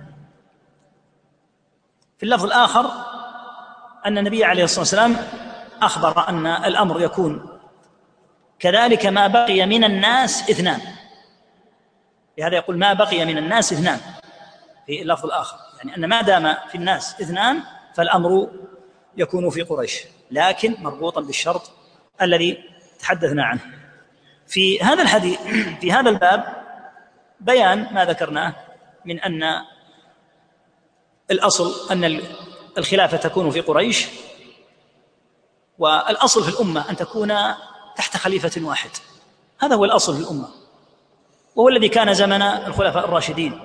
في اللفظ الآخر أن النبي عليه الصلاة والسلام أخبر أن الأمر يكون كذلك ما بقي من الناس اثنان، لهذا يقول ما بقي من الناس اثنان في اللفظ الآخر، يعني أن ما دام في الناس اثنان فالأمر يكون في قريش، لكن مربوطا بالشرط الذي تحدثنا عنه. في هذا الحديث في هذا الباب بيان ما ذكرناه من أن الأصل أن الخلافة تكون في قريش، والأصل في الأمة أن تكون تحت خليفة واحد، هذا هو الأصل في الأمة، وهو الذي كان زمن الخلفاء الراشدين.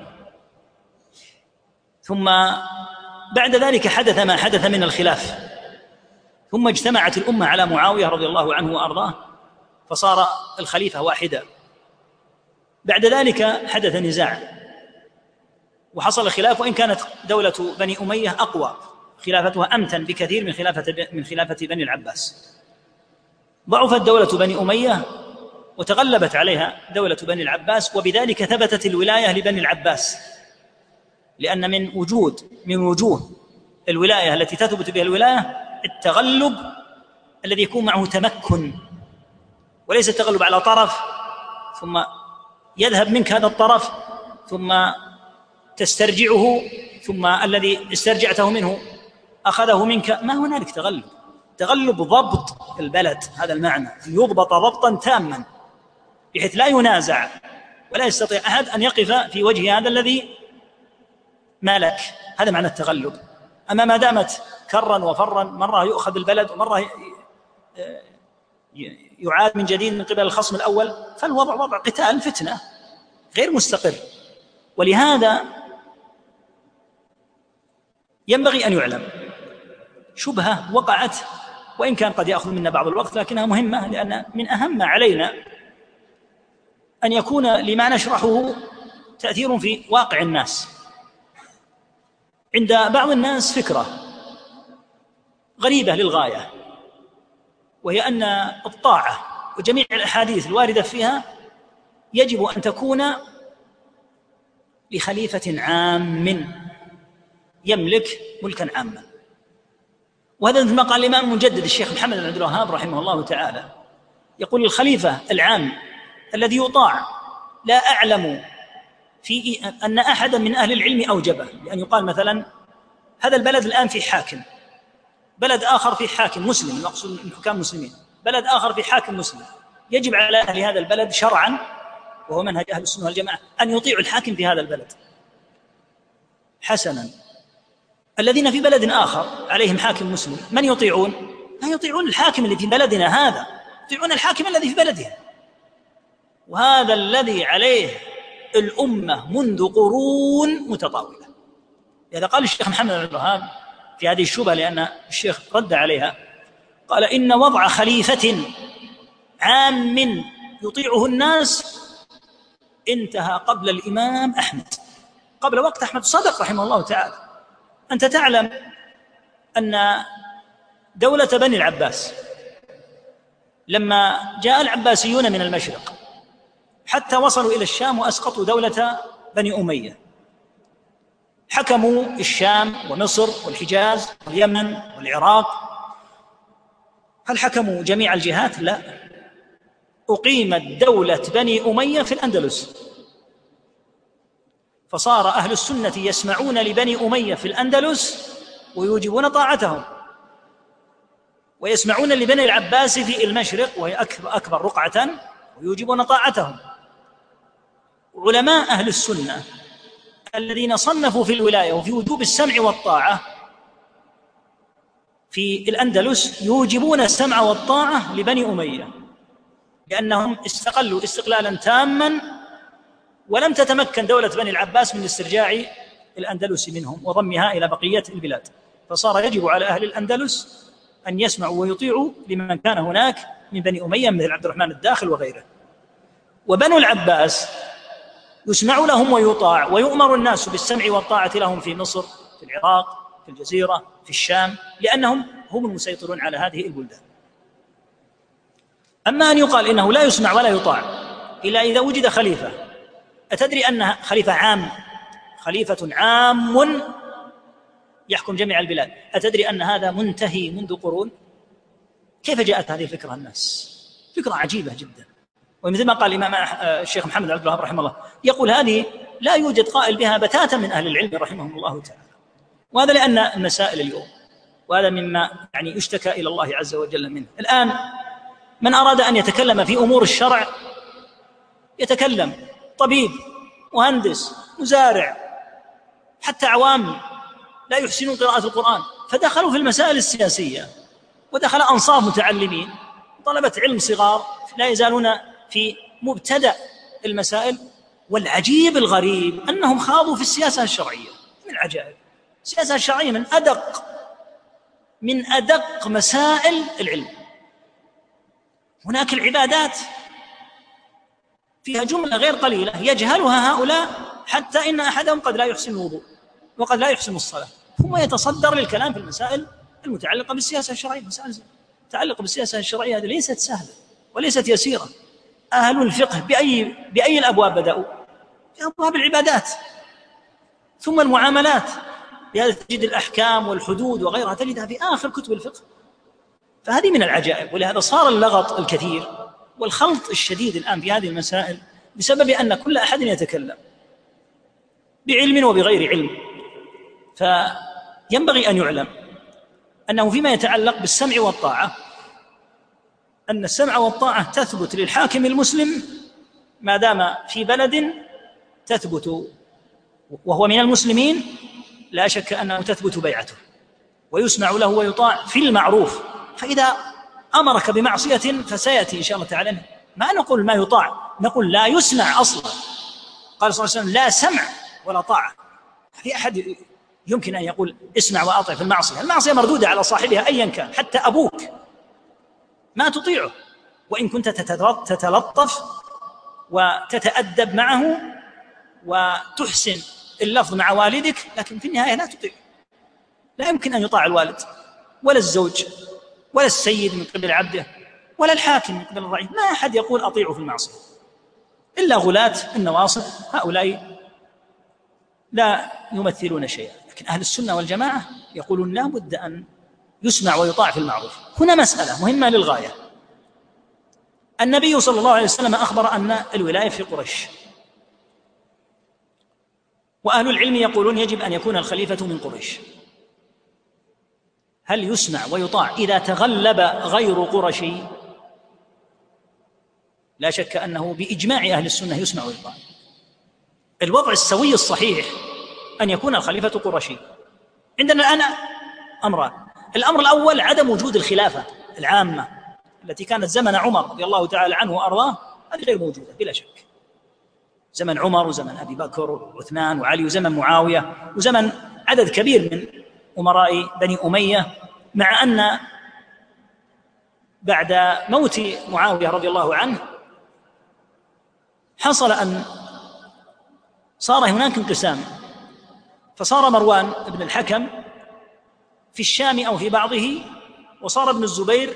ثم بعد ذلك حدث ما حدث من الخلاف، ثم اجتمعت الأمة على معاوية رضي الله عنه وأرضاه فصار الخليفة واحدا. بعد ذلك حدث نزاع وحصل الخلاف، وإن كانت دولة بني أمية أقوى، خلافتها أمتن بكثير من خلافة من خلافة بني العباس. ضعفت دولة بني أمية وتغلبت عليها دولة بني العباس، وبذلك ثبتت الولاية لبني العباس، لأن من وجود من وجوه الولاية التي تثبت بها الولاية التغلب الذي يكون معه تمكن، وليس التغلب على طرف ثم يذهب منك هذا الطرف ثم تسترجعه ثم الذي استرجعته منه أخذه منك. ما هنالك تغلب، تغلب ضبط البلد، هذا المعنى، يضبط ضبطا تاما بحيث لا ينازع ولا يستطيع أحد أن يقف في وجه هذا الذي مالك، هذا معنى التغلب. أما ما دامت كرا وفرا، مرة يؤخذ البلد ومرة يعاد من جديد من قبل الخصم الأول، فالوضع وضع قتال فتنة غير مستقر. ولهذا ينبغي أن يعلم شبهة وقعت، وإن كان قد يأخذ منا بعض الوقت لكنها مهمة، لأن من أهم ما علينا أن يكون لما نشرحه تأثير في واقع الناس. عند بعض الناس فكرة غريبة للغاية، وهي أن الطاعة وجميع الأحاديث الواردة فيها يجب أن تكون لخليفة عام يملك ملكا عاما. وهذا مثل ما قال الإمام المجدد الشيخ محمد بن عبد الوهاب رحمه الله تعالى، يقول الخليفة العام الذي يطاع لا أعلم في أن أحدا من أهل العلم أوجبه، لأن يقال مثلا هذا البلد الآن في حاكم، بلد آخر في حاكم مسلم، نقصد الحكام مسلمين، بلد آخر في حاكم مسلم، يجب على أهل هذا البلد شرعا، وهو منهج أهل السنة والجماعة، أن يطيعوا الحاكم في هذا البلد. حسنا، الذين في بلد آخر عليهم حاكم مسلم من يطيعون؟ لا يطيعون الحاكم الذي في بلدنا هذا، يطيعون الحاكم الذي في بلدهم. وهذا الذي عليه الأمة منذ قرون متطاولة. لذا قال الشيخ محمد بن عبد الوهاب في هذه الشبهة، لأن الشيخ رد عليها، قال إن وضع خليفة عام يطيعه الناس انتهى قبل الإمام أحمد، قبل وقت أحمد الصدق رحمه الله تعالى. أنت تعلم أن دولة بني العباس لما جاء العباسيون من المشرق حتى وصلوا إلى الشام وأسقطوا دولة بني أمية، حكموا الشام ومصر والحجاز واليمن والعراق. هل حكموا جميع الجهات؟ لا، أقيمت دولة بني أمية في الأندلس، فصار أهل السنة يسمعون لبني أمية في الأندلس ويوجبون طاعتهم، ويسمعون لبني العباس في المشرق وهي أكبر رقعة ويوجبون طاعتهم. علماء أهل السنة الذين صنفوا في الولاية وفي وجوب السمع والطاعة في الأندلس يوجبون السمع والطاعة لبني أمية، لأنهم استقلوا استقلالا تاما، ولم تتمكن دولة بني العباس من استرجاع الأندلس منهم وضمها إلى بقية البلاد، فصار يجب على أهل الأندلس أن يسمعوا ويطيعوا لمن كان هناك من بني أمية مثل عبد الرحمن الداخل وغيره. وبنو العباس يسمع لهم ويطاع، ويؤمر الناس بالسمع والطاعة لهم في مصر، في العراق، في الجزيرة، في الشام، لأنهم هم المسيطرون على هذه البلدان. أما أن يقال إنه لا يسمع ولا يطاع إلا إذا وجد خليفة، أتدري أن خليفة عام، خليفة عام يحكم جميع البلاد، أتدري أن هذا منتهي منذ قرون؟ كيف جاءت هذه الفكرة الناس؟ فكرة عجيبة جدا. ومثل ما قال الإمام الشيخ محمد عبد الوهاب رحمه الله، يقول هذه لا يوجد قائل بها بتاتا من أهل العلم رحمهم الله تعالى. وهذا لأن المسائل اليوم، وهذا مما يعني يشتكى إلى الله عز وجل منه. الآن من أراد أن يتكلم في أمور الشرع يتكلم، طبيب، مهندس، مزارع، حتى عوام لا يحسنون قراءة القرآن، فدخلوا في المسائل السياسية، ودخل أنصاف متعلمين طلبة علم صغار لا يزالون في مبتدأ المسائل. والعجيب الغريب أنهم خاضوا في السياسة الشرعية. من العجائب، السياسة الشرعية من أدق من أدق مسائل العلم. هناك العبادات فيها جملة غير قليلة يجهلها هؤلاء، حتى إن أحدهم قد لا يحسن الوضوء وقد لا يحسن الصلاة، ثم يتصدر للكلام في المسائل المتعلقة بالسياسة الشرعية. مسائل تتعلق بالسياسة الشرعية هذه ليست سهلة وليست يسيرة. أهل الفقه بأي بأي الأبواب بدأوا؟ في أبواب العبادات، ثم المعاملات، بهذا تجد الأحكام والحدود وغيرها تجدها في آخر كتب الفقه. فهذه من العجائب، ولهذا صار اللغط الكثير والخلط الشديد الآن في هذه المسائل بسبب أن كل أحد يتكلم بعلم وبغير علم. فينبغي أن يعلم أنه فيما يتعلق بالسمع والطاعة، أن السمع والطاعة تثبت للحاكم المسلم ما دام في بلد تثبت وهو من المسلمين، لا شك أنه تثبت بيعته ويسمع له ويطاع في المعروف. فإذا أمرك بمعصية فسيأتي إن شاء الله تعالى، ما نقول ما يطاع، نقول لا يسمع أصلا. قال صلى الله عليه وسلم لا سمع ولا طاعة. في أحد يمكن أن يقول اسمع وأطع في المعصية؟ المعصية مردودة على صاحبها أيا كان، حتى أبوك ما تطيعه، وإن كنت تتلطف وتتأدب معه وتحسن اللفظ مع والدك، لكن في النهاية لا تطيع. لا يمكن أن يطاع الوالد ولا الزوج ولا السيد من قبل عبده ولا الحاكم من قبل الرعية. ما أحد يقول أطيعه في المعصية إلا غلاة النواصب، هؤلاء لا يمثلون شيئا. لكن أهل السنة والجماعة يقولون لا بد أن يسمع ويطاع في المعروف. هنا مسألة مهمة للغاية. النبي صلى الله عليه وسلم أخبر أن الولاية في قريش، وأهل العلم يقولون يجب أن يكون الخليفة من قريش. هل يسمع ويطاع إذا تغلب غير قرشي؟ لا شك أنه بإجماع أهل السنة يسمع ويطاع. الوضع السوي الصحيح أن يكون الخليفة قرشي. عندنا الآن أمران: الأمر الأول عدم وجود الخلافة العامة التي كانت زمن عمر رضي الله تعالى عنه وأرضاه، هذه غير موجودة بلا شك. زمن عمر وزمن أبي بكر وعثمان وعلي وزمن معاوية وزمن عدد كبير من أمراء بني أمية، مع أن بعد موت معاوية رضي الله عنه حصل أن صار هناك انقسام، فصار مروان بن الحكم في الشام أو في بعضه، وصار ابن الزبير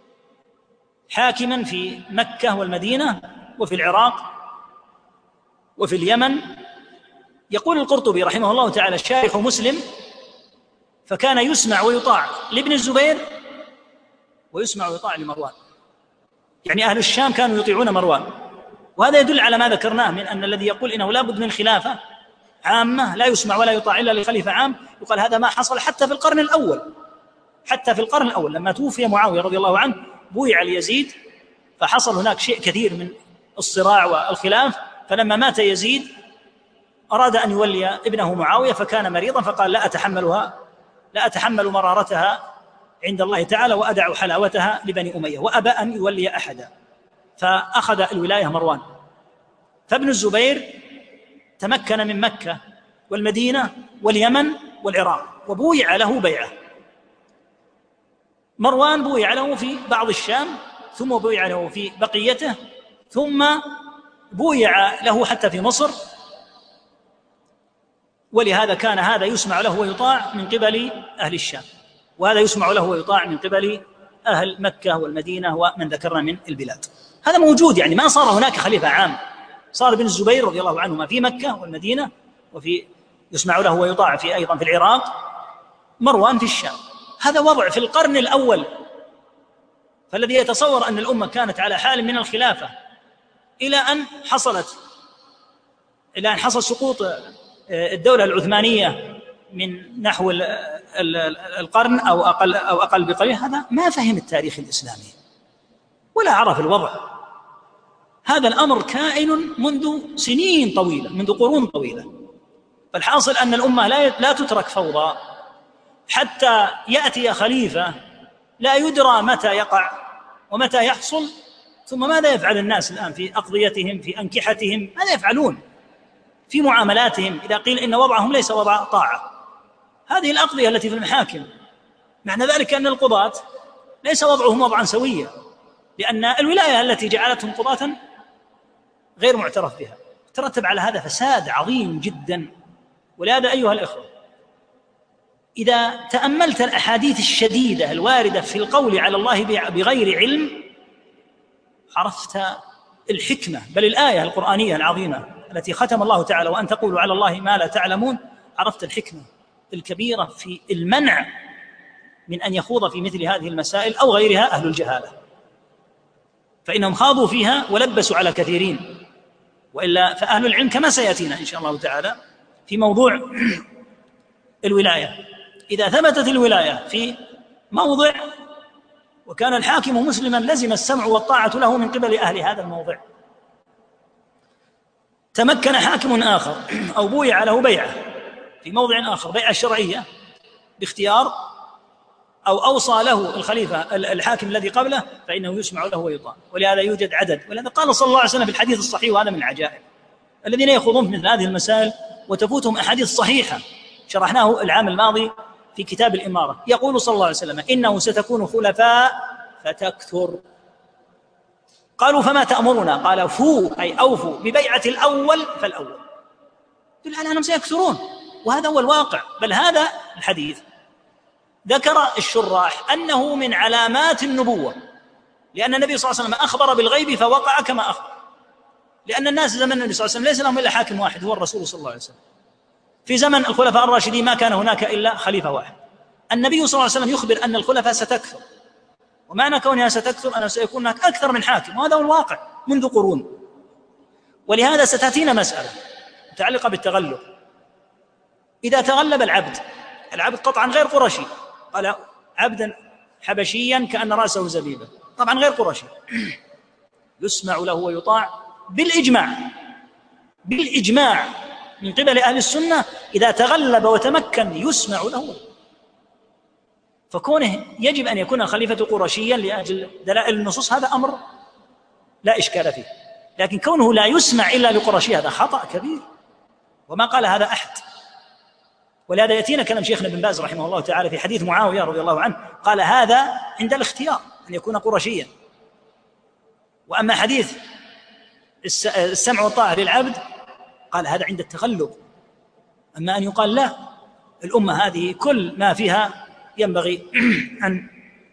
حاكما في مكة والمدينة وفي العراق وفي اليمن. يقول القرطبي رحمه الله تعالى شارح مسلم: فكان يسمع ويطاع لابن الزبير ويسمع ويطاع لمروان. يعني أهل الشام كانوا يطيعون مروان. وهذا يدل على ما ذكرناه من أن الذي يقول إنه لا بد من خلافة عامة لا يسمع ولا يطاع إلا لخليفة عام، يقال هذا ما حصل حتى في القرن الأول. حتى في القرن الأول لما توفي معاوية رضي الله عنه بويع ليزيد، فحصل هناك شيء كثير من الصراع والخلاف. فلما مات يزيد أراد أن يولي ابنه معاوية، فكان مريضا فقال لا أتحملها لا أتحمل مرارتها عند الله تعالى وأدع حلاوتها لبني أمية، وأبى أن يولي أحدا، فأخذ الولاية مروان. فابن الزبير تمكن من مكة والمدينة واليمن والعراق وبويع له بيعة. مروان بويع له في بعض الشام، ثم بويع له في بقيته، ثم بويع له حتى في مصر. ولهذا كان هذا يسمع له ويطاع من قبل أهل الشام، وهذا يسمع له ويطاع من قبل أهل مكة والمدينة ومن ذكرنا من البلاد. هذا موجود، يعني ما صار هناك خليفة عام، صار ابن الزبير رضي الله عنهما في مكة والمدينة، وفي يسمع له ويطاع في أيضا في العراق، مروان في الشام. هذا وضع في القرن الأول. فالذي يتصور أن الأمة كانت على حال من الخلافة إلى أن حصلت إلى أن حصل سقوط الدولة العثمانية من نحو القرن أو أقل أو أقل بقليل، هذا ما فهم التاريخ الإسلامي ولا عرف الوضع. هذا الأمر كائن منذ سنين طويلة، منذ قرون طويلة. فالحاصل أن الأمة لا لا تترك فوضى حتى يأتي خليفة لا يدرى متى يقع ومتى يحصل. ثم ماذا يفعل الناس الآن في أقضيتهم، في أنكحتهم؟ ماذا يفعلون في معاملاتهم إذا قيل إن وضعهم ليس وضع طاعة؟ هذه الأقضية التي في المحاكم، معنى ذلك أن القضاة ليس وضعهم وضعا سويا، لأن الولاية التي جعلتهم قضاة غير معترف بها. ترتب على هذا فساد عظيم جدا. ولهذا أيها الإخوة، إذا تأملت الأحاديث الشديدة الواردة في القول على الله بغير علم عرفت الحكمة، بل الآية القرآنية العظيمة التي ختم الله تعالى وأن تقولوا على الله ما لا تعلمون، عرفت الحكمة الكبيرة في المنع من أن يخوض في مثل هذه المسائل أو غيرها أهل الجهالة، فإنهم خاضوا فيها ولبسوا على كثيرين. وإلا فأهل العلم كما سيأتينا إن شاء الله تعالى في موضوع الولاية، إذا ثبتت الولاية في موضع وكان الحاكم مسلما لزم السمع والطاعة له من قبل أهل هذا الموضع. تمكن حاكم آخر أو بويع له بيعة في موضع آخر، بيعة شرعية باختيار، أو أوصى له الخليفة الحاكم الذي قبله، فإنه يسمع له ويطاع. ولهذا يوجد عدد، ولهذا قال صلى الله عليه وسلم في الحديث الصحيح، وهذا من العجائب الذين يخوضون في مثل هذه المسائل وتفوتهم أحاديث صحيحة شرحناه العام الماضي في كتاب الإمارة. يقول صلى الله عليه وسلم: إنه ستكون خلفاء فتكثر. قالوا: فما تأمرنا؟ قال: فوا أي أوفوا ببيعة الأول فالأول. يدل على أنهم سيكثرون، وهذا هو الواقع. بل هذا الحديث ذكر الشراح أنه من علامات النبوة، لأن النبي صلى الله عليه وسلم أخبر بالغيب فوقع كما أخبر. لأن الناس زمن النبي صلى الله عليه وسلم ليس لهم إلا حاكم واحد هو الرسول صلى الله عليه وسلم. في زمن الخلفاء الراشدين ما كان هناك إلا خليفة واحد. النبي صلى الله عليه وسلم يخبر أن الخلفاء ستكثر، ومعنى كونها ستكثر أنه سيكون هناك أكثر من حاكم، وهذا هو الواقع منذ قرون. ولهذا ستأتينا مسألة متعلقة بالتغلب. إذا تغلب العبد، العبد قطعا غير قرشي، قال عبدا حبشيا كأن رأسه زبيبة، طبعا غير قرشي، يسمع له ويطاع بالإجماع بالإجماع من قبل أهل السنة. إذا تغلب وتمكن يسمع له. فكونه يجب أن يكون الخليفة قرشيا لأجل دلائل النصوص هذا أمر لا إشكال فيه، لكن كونه لا يسمع إلا لقرشي هذا خطأ كبير، وما قال هذا أحد. ولهذا يأتينا كلام شيخنا بن باز رحمه الله تعالى في حديث معاوية رضي الله عنه، قال هذا عند الاختيار أن يكون قرشيا. وأما حديث السمع والطاعة للعبد قال هذا عند التغلب. أما أن يقال لا، الأمة هذه كل ما فيها ينبغي أن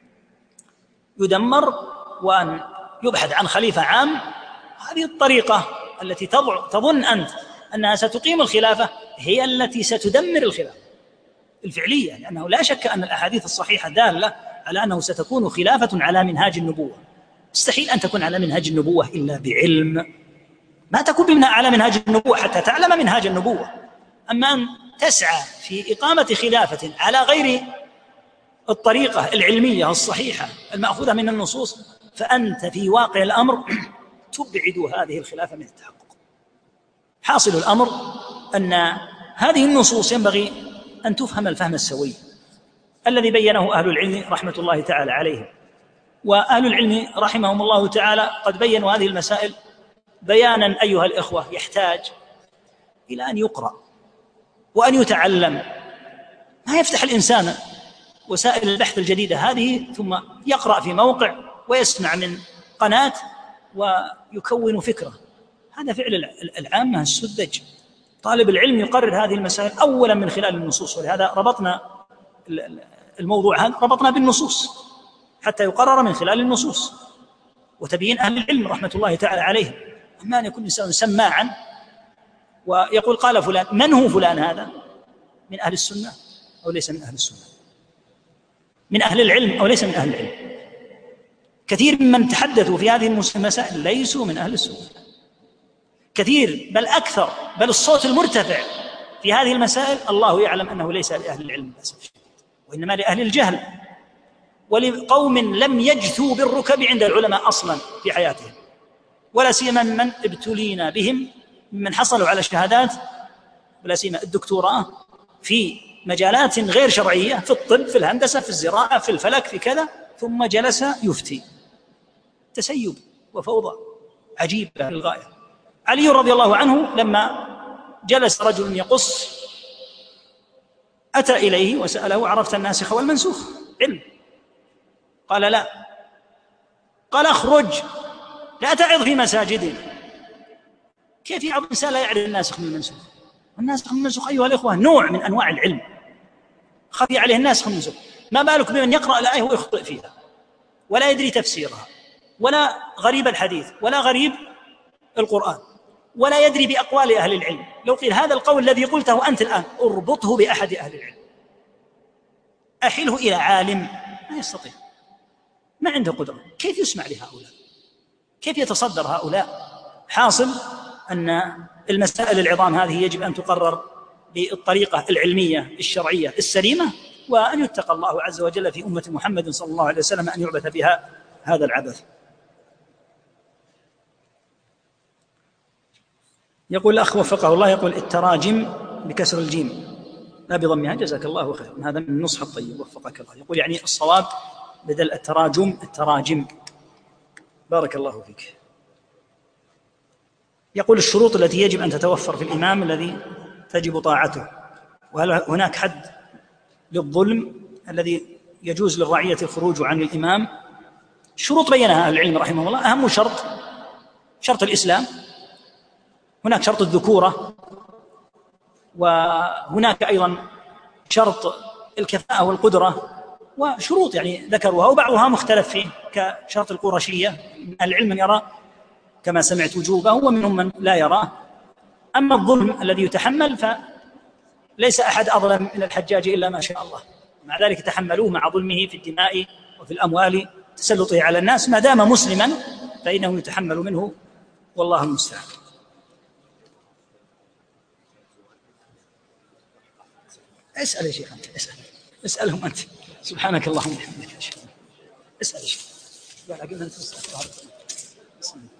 يدمر وأن يبحث عن خليفة عام، هذه الطريقة التي تظن أنت أنها ستقيم الخلافة هي التي ستدمر الخلافة الفعلية، لأنه لا شك أن الأحاديث الصحيحة دالة على أنه ستكون خلافة على منهاج النبوة. مستحيل أن تكون على منهاج النبوة إلا بعلم، ما تكون على منهاج النبوة حتى تعلم منهاج النبوة. أما أن تسعى في إقامة خلافة على غير الطريقة العلمية الصحيحة المأخوذة من النصوص، فأنت في واقع الأمر تبعد هذه الخلافة من التحقق. حاصل الأمر أن هذه النصوص ينبغي أن تفهم الفهم السوي الذي بينه أهل العلم رحمة الله تعالى عليهم. وأهل العلم رحمهم الله تعالى قد بينوا هذه المسائل بيانا أيها الإخوة يحتاج إلى أن يقرأ وأن يتعلم. ما يفتح الإنسان وسائل البحث الجديدة هذه ثم يقرأ في موقع ويسمع من قناة ويكون فكرة. هذا فعل العامة السذج. طالب العلم يقرر هذه المسائل أولا من خلال النصوص، ولهذا ربطنا الموضوع هذا ربطنا بالنصوص. حتى يقرر من خلال النصوص وتبيين أهل العلم رحمة الله تعالى عليهم. أما أن يكون إنسان سماعا ويقول قال فلان، من هو فلان هذا؟ من أهل السنة أو ليس من أهل السنة؟ من أهل العلم أو ليس من أهل العلم؟ كثير ممن تحدثوا في هذه المسائل ليسوا من أهل السنة، كثير بل أكثر، بل الصوت المرتفع في هذه المسائل الله يعلم أنه ليس لأهل العلم للأسف، وإنما لأهل الجهل ولقوم لم يجثوا بالركب عند العلماء أصلا في حياتهم، ولا سيما من ابتلينا بهم ممن حصلوا على شهادات ولا سيما الدكتوراه في مجالات غير شرعية، في الطب، في الهندسة، في الزراعة، في الفلك، في كذا، ثم جلس يفتي. تسيب وفوضى عجيبة للغاية. علي رضي الله عنه لما جلس رجل يقص أتى إليه وسأله: عرفت الناسخ والمنسوخ؟ علم. قال: لا. قال: اخرج لا تعظ في مساجدنا. كيف يعظ إنسان لا يعرف الناسخ من المنسوخ؟ والناسخ من المنسوخ أيها الإخوة نوع من أنواع العلم خفي عليه الناسخ والمنسوخ، ما بالك بمن يقرأ الآية ويخطئ فيها ولا يدري تفسيرها ولا غريب الحديث ولا غريب القرآن ولا يدري بأقوال أهل العلم. لو قيل هذا القول الذي قلته أنت الآن اربطه بأحد أهل العلم، أحله إلى عالم، ما يستطيع، ما عنده قدرة. كيف يسمع لهؤلاء؟ كيف يتصدر هؤلاء؟ حاصل أن المسائل العظام هذه يجب أن تقرر بالطريقة العلمية الشرعية السليمة، وأن يتقى الله عز وجل في أمة محمد صلى الله عليه وسلم أن يعبث بها هذا العبث. يقول الأخ وفقه الله، يقول التراجم بكسر الجيم لا بضمها، جزاك الله خير، هذا من النصح الطيب وفقك الله. يقول يعني الصواب بدل التراجم التراجم. بارك الله فيك. يقول الشروط التي يجب أن تتوفر في الإمام الذي تجب طاعته، وهل هناك حد للظلم الذي يجوز للرعية الخروج عن الإمام؟ شروط بينها أهل العلم رحمه الله. أهم شرط شرط الإسلام، هناك شرط الذكورة، وهناك أيضا شرط الكفاءة والقدرة، وشروط يعني ذكروها وبعضها مختلف فيه كشرط القرشية. العلم من يرى كما سمعت وجوبه ومنهم من لا يراه. أما الظلم الذي يتحمل فليس أحد أظلم من الحجاج إلا ما شاء الله، مع ذلك تحملوه مع ظلمه في الدماء وفي الأموال، تسلطه على الناس، ما دام مسلما فإنه يتحمل منه، والله المستعان. اسأل يا شيخ أنت، اسأل اسألهم أنت، سبحانك اللهم وبحمدك، اسأل يا شيخ.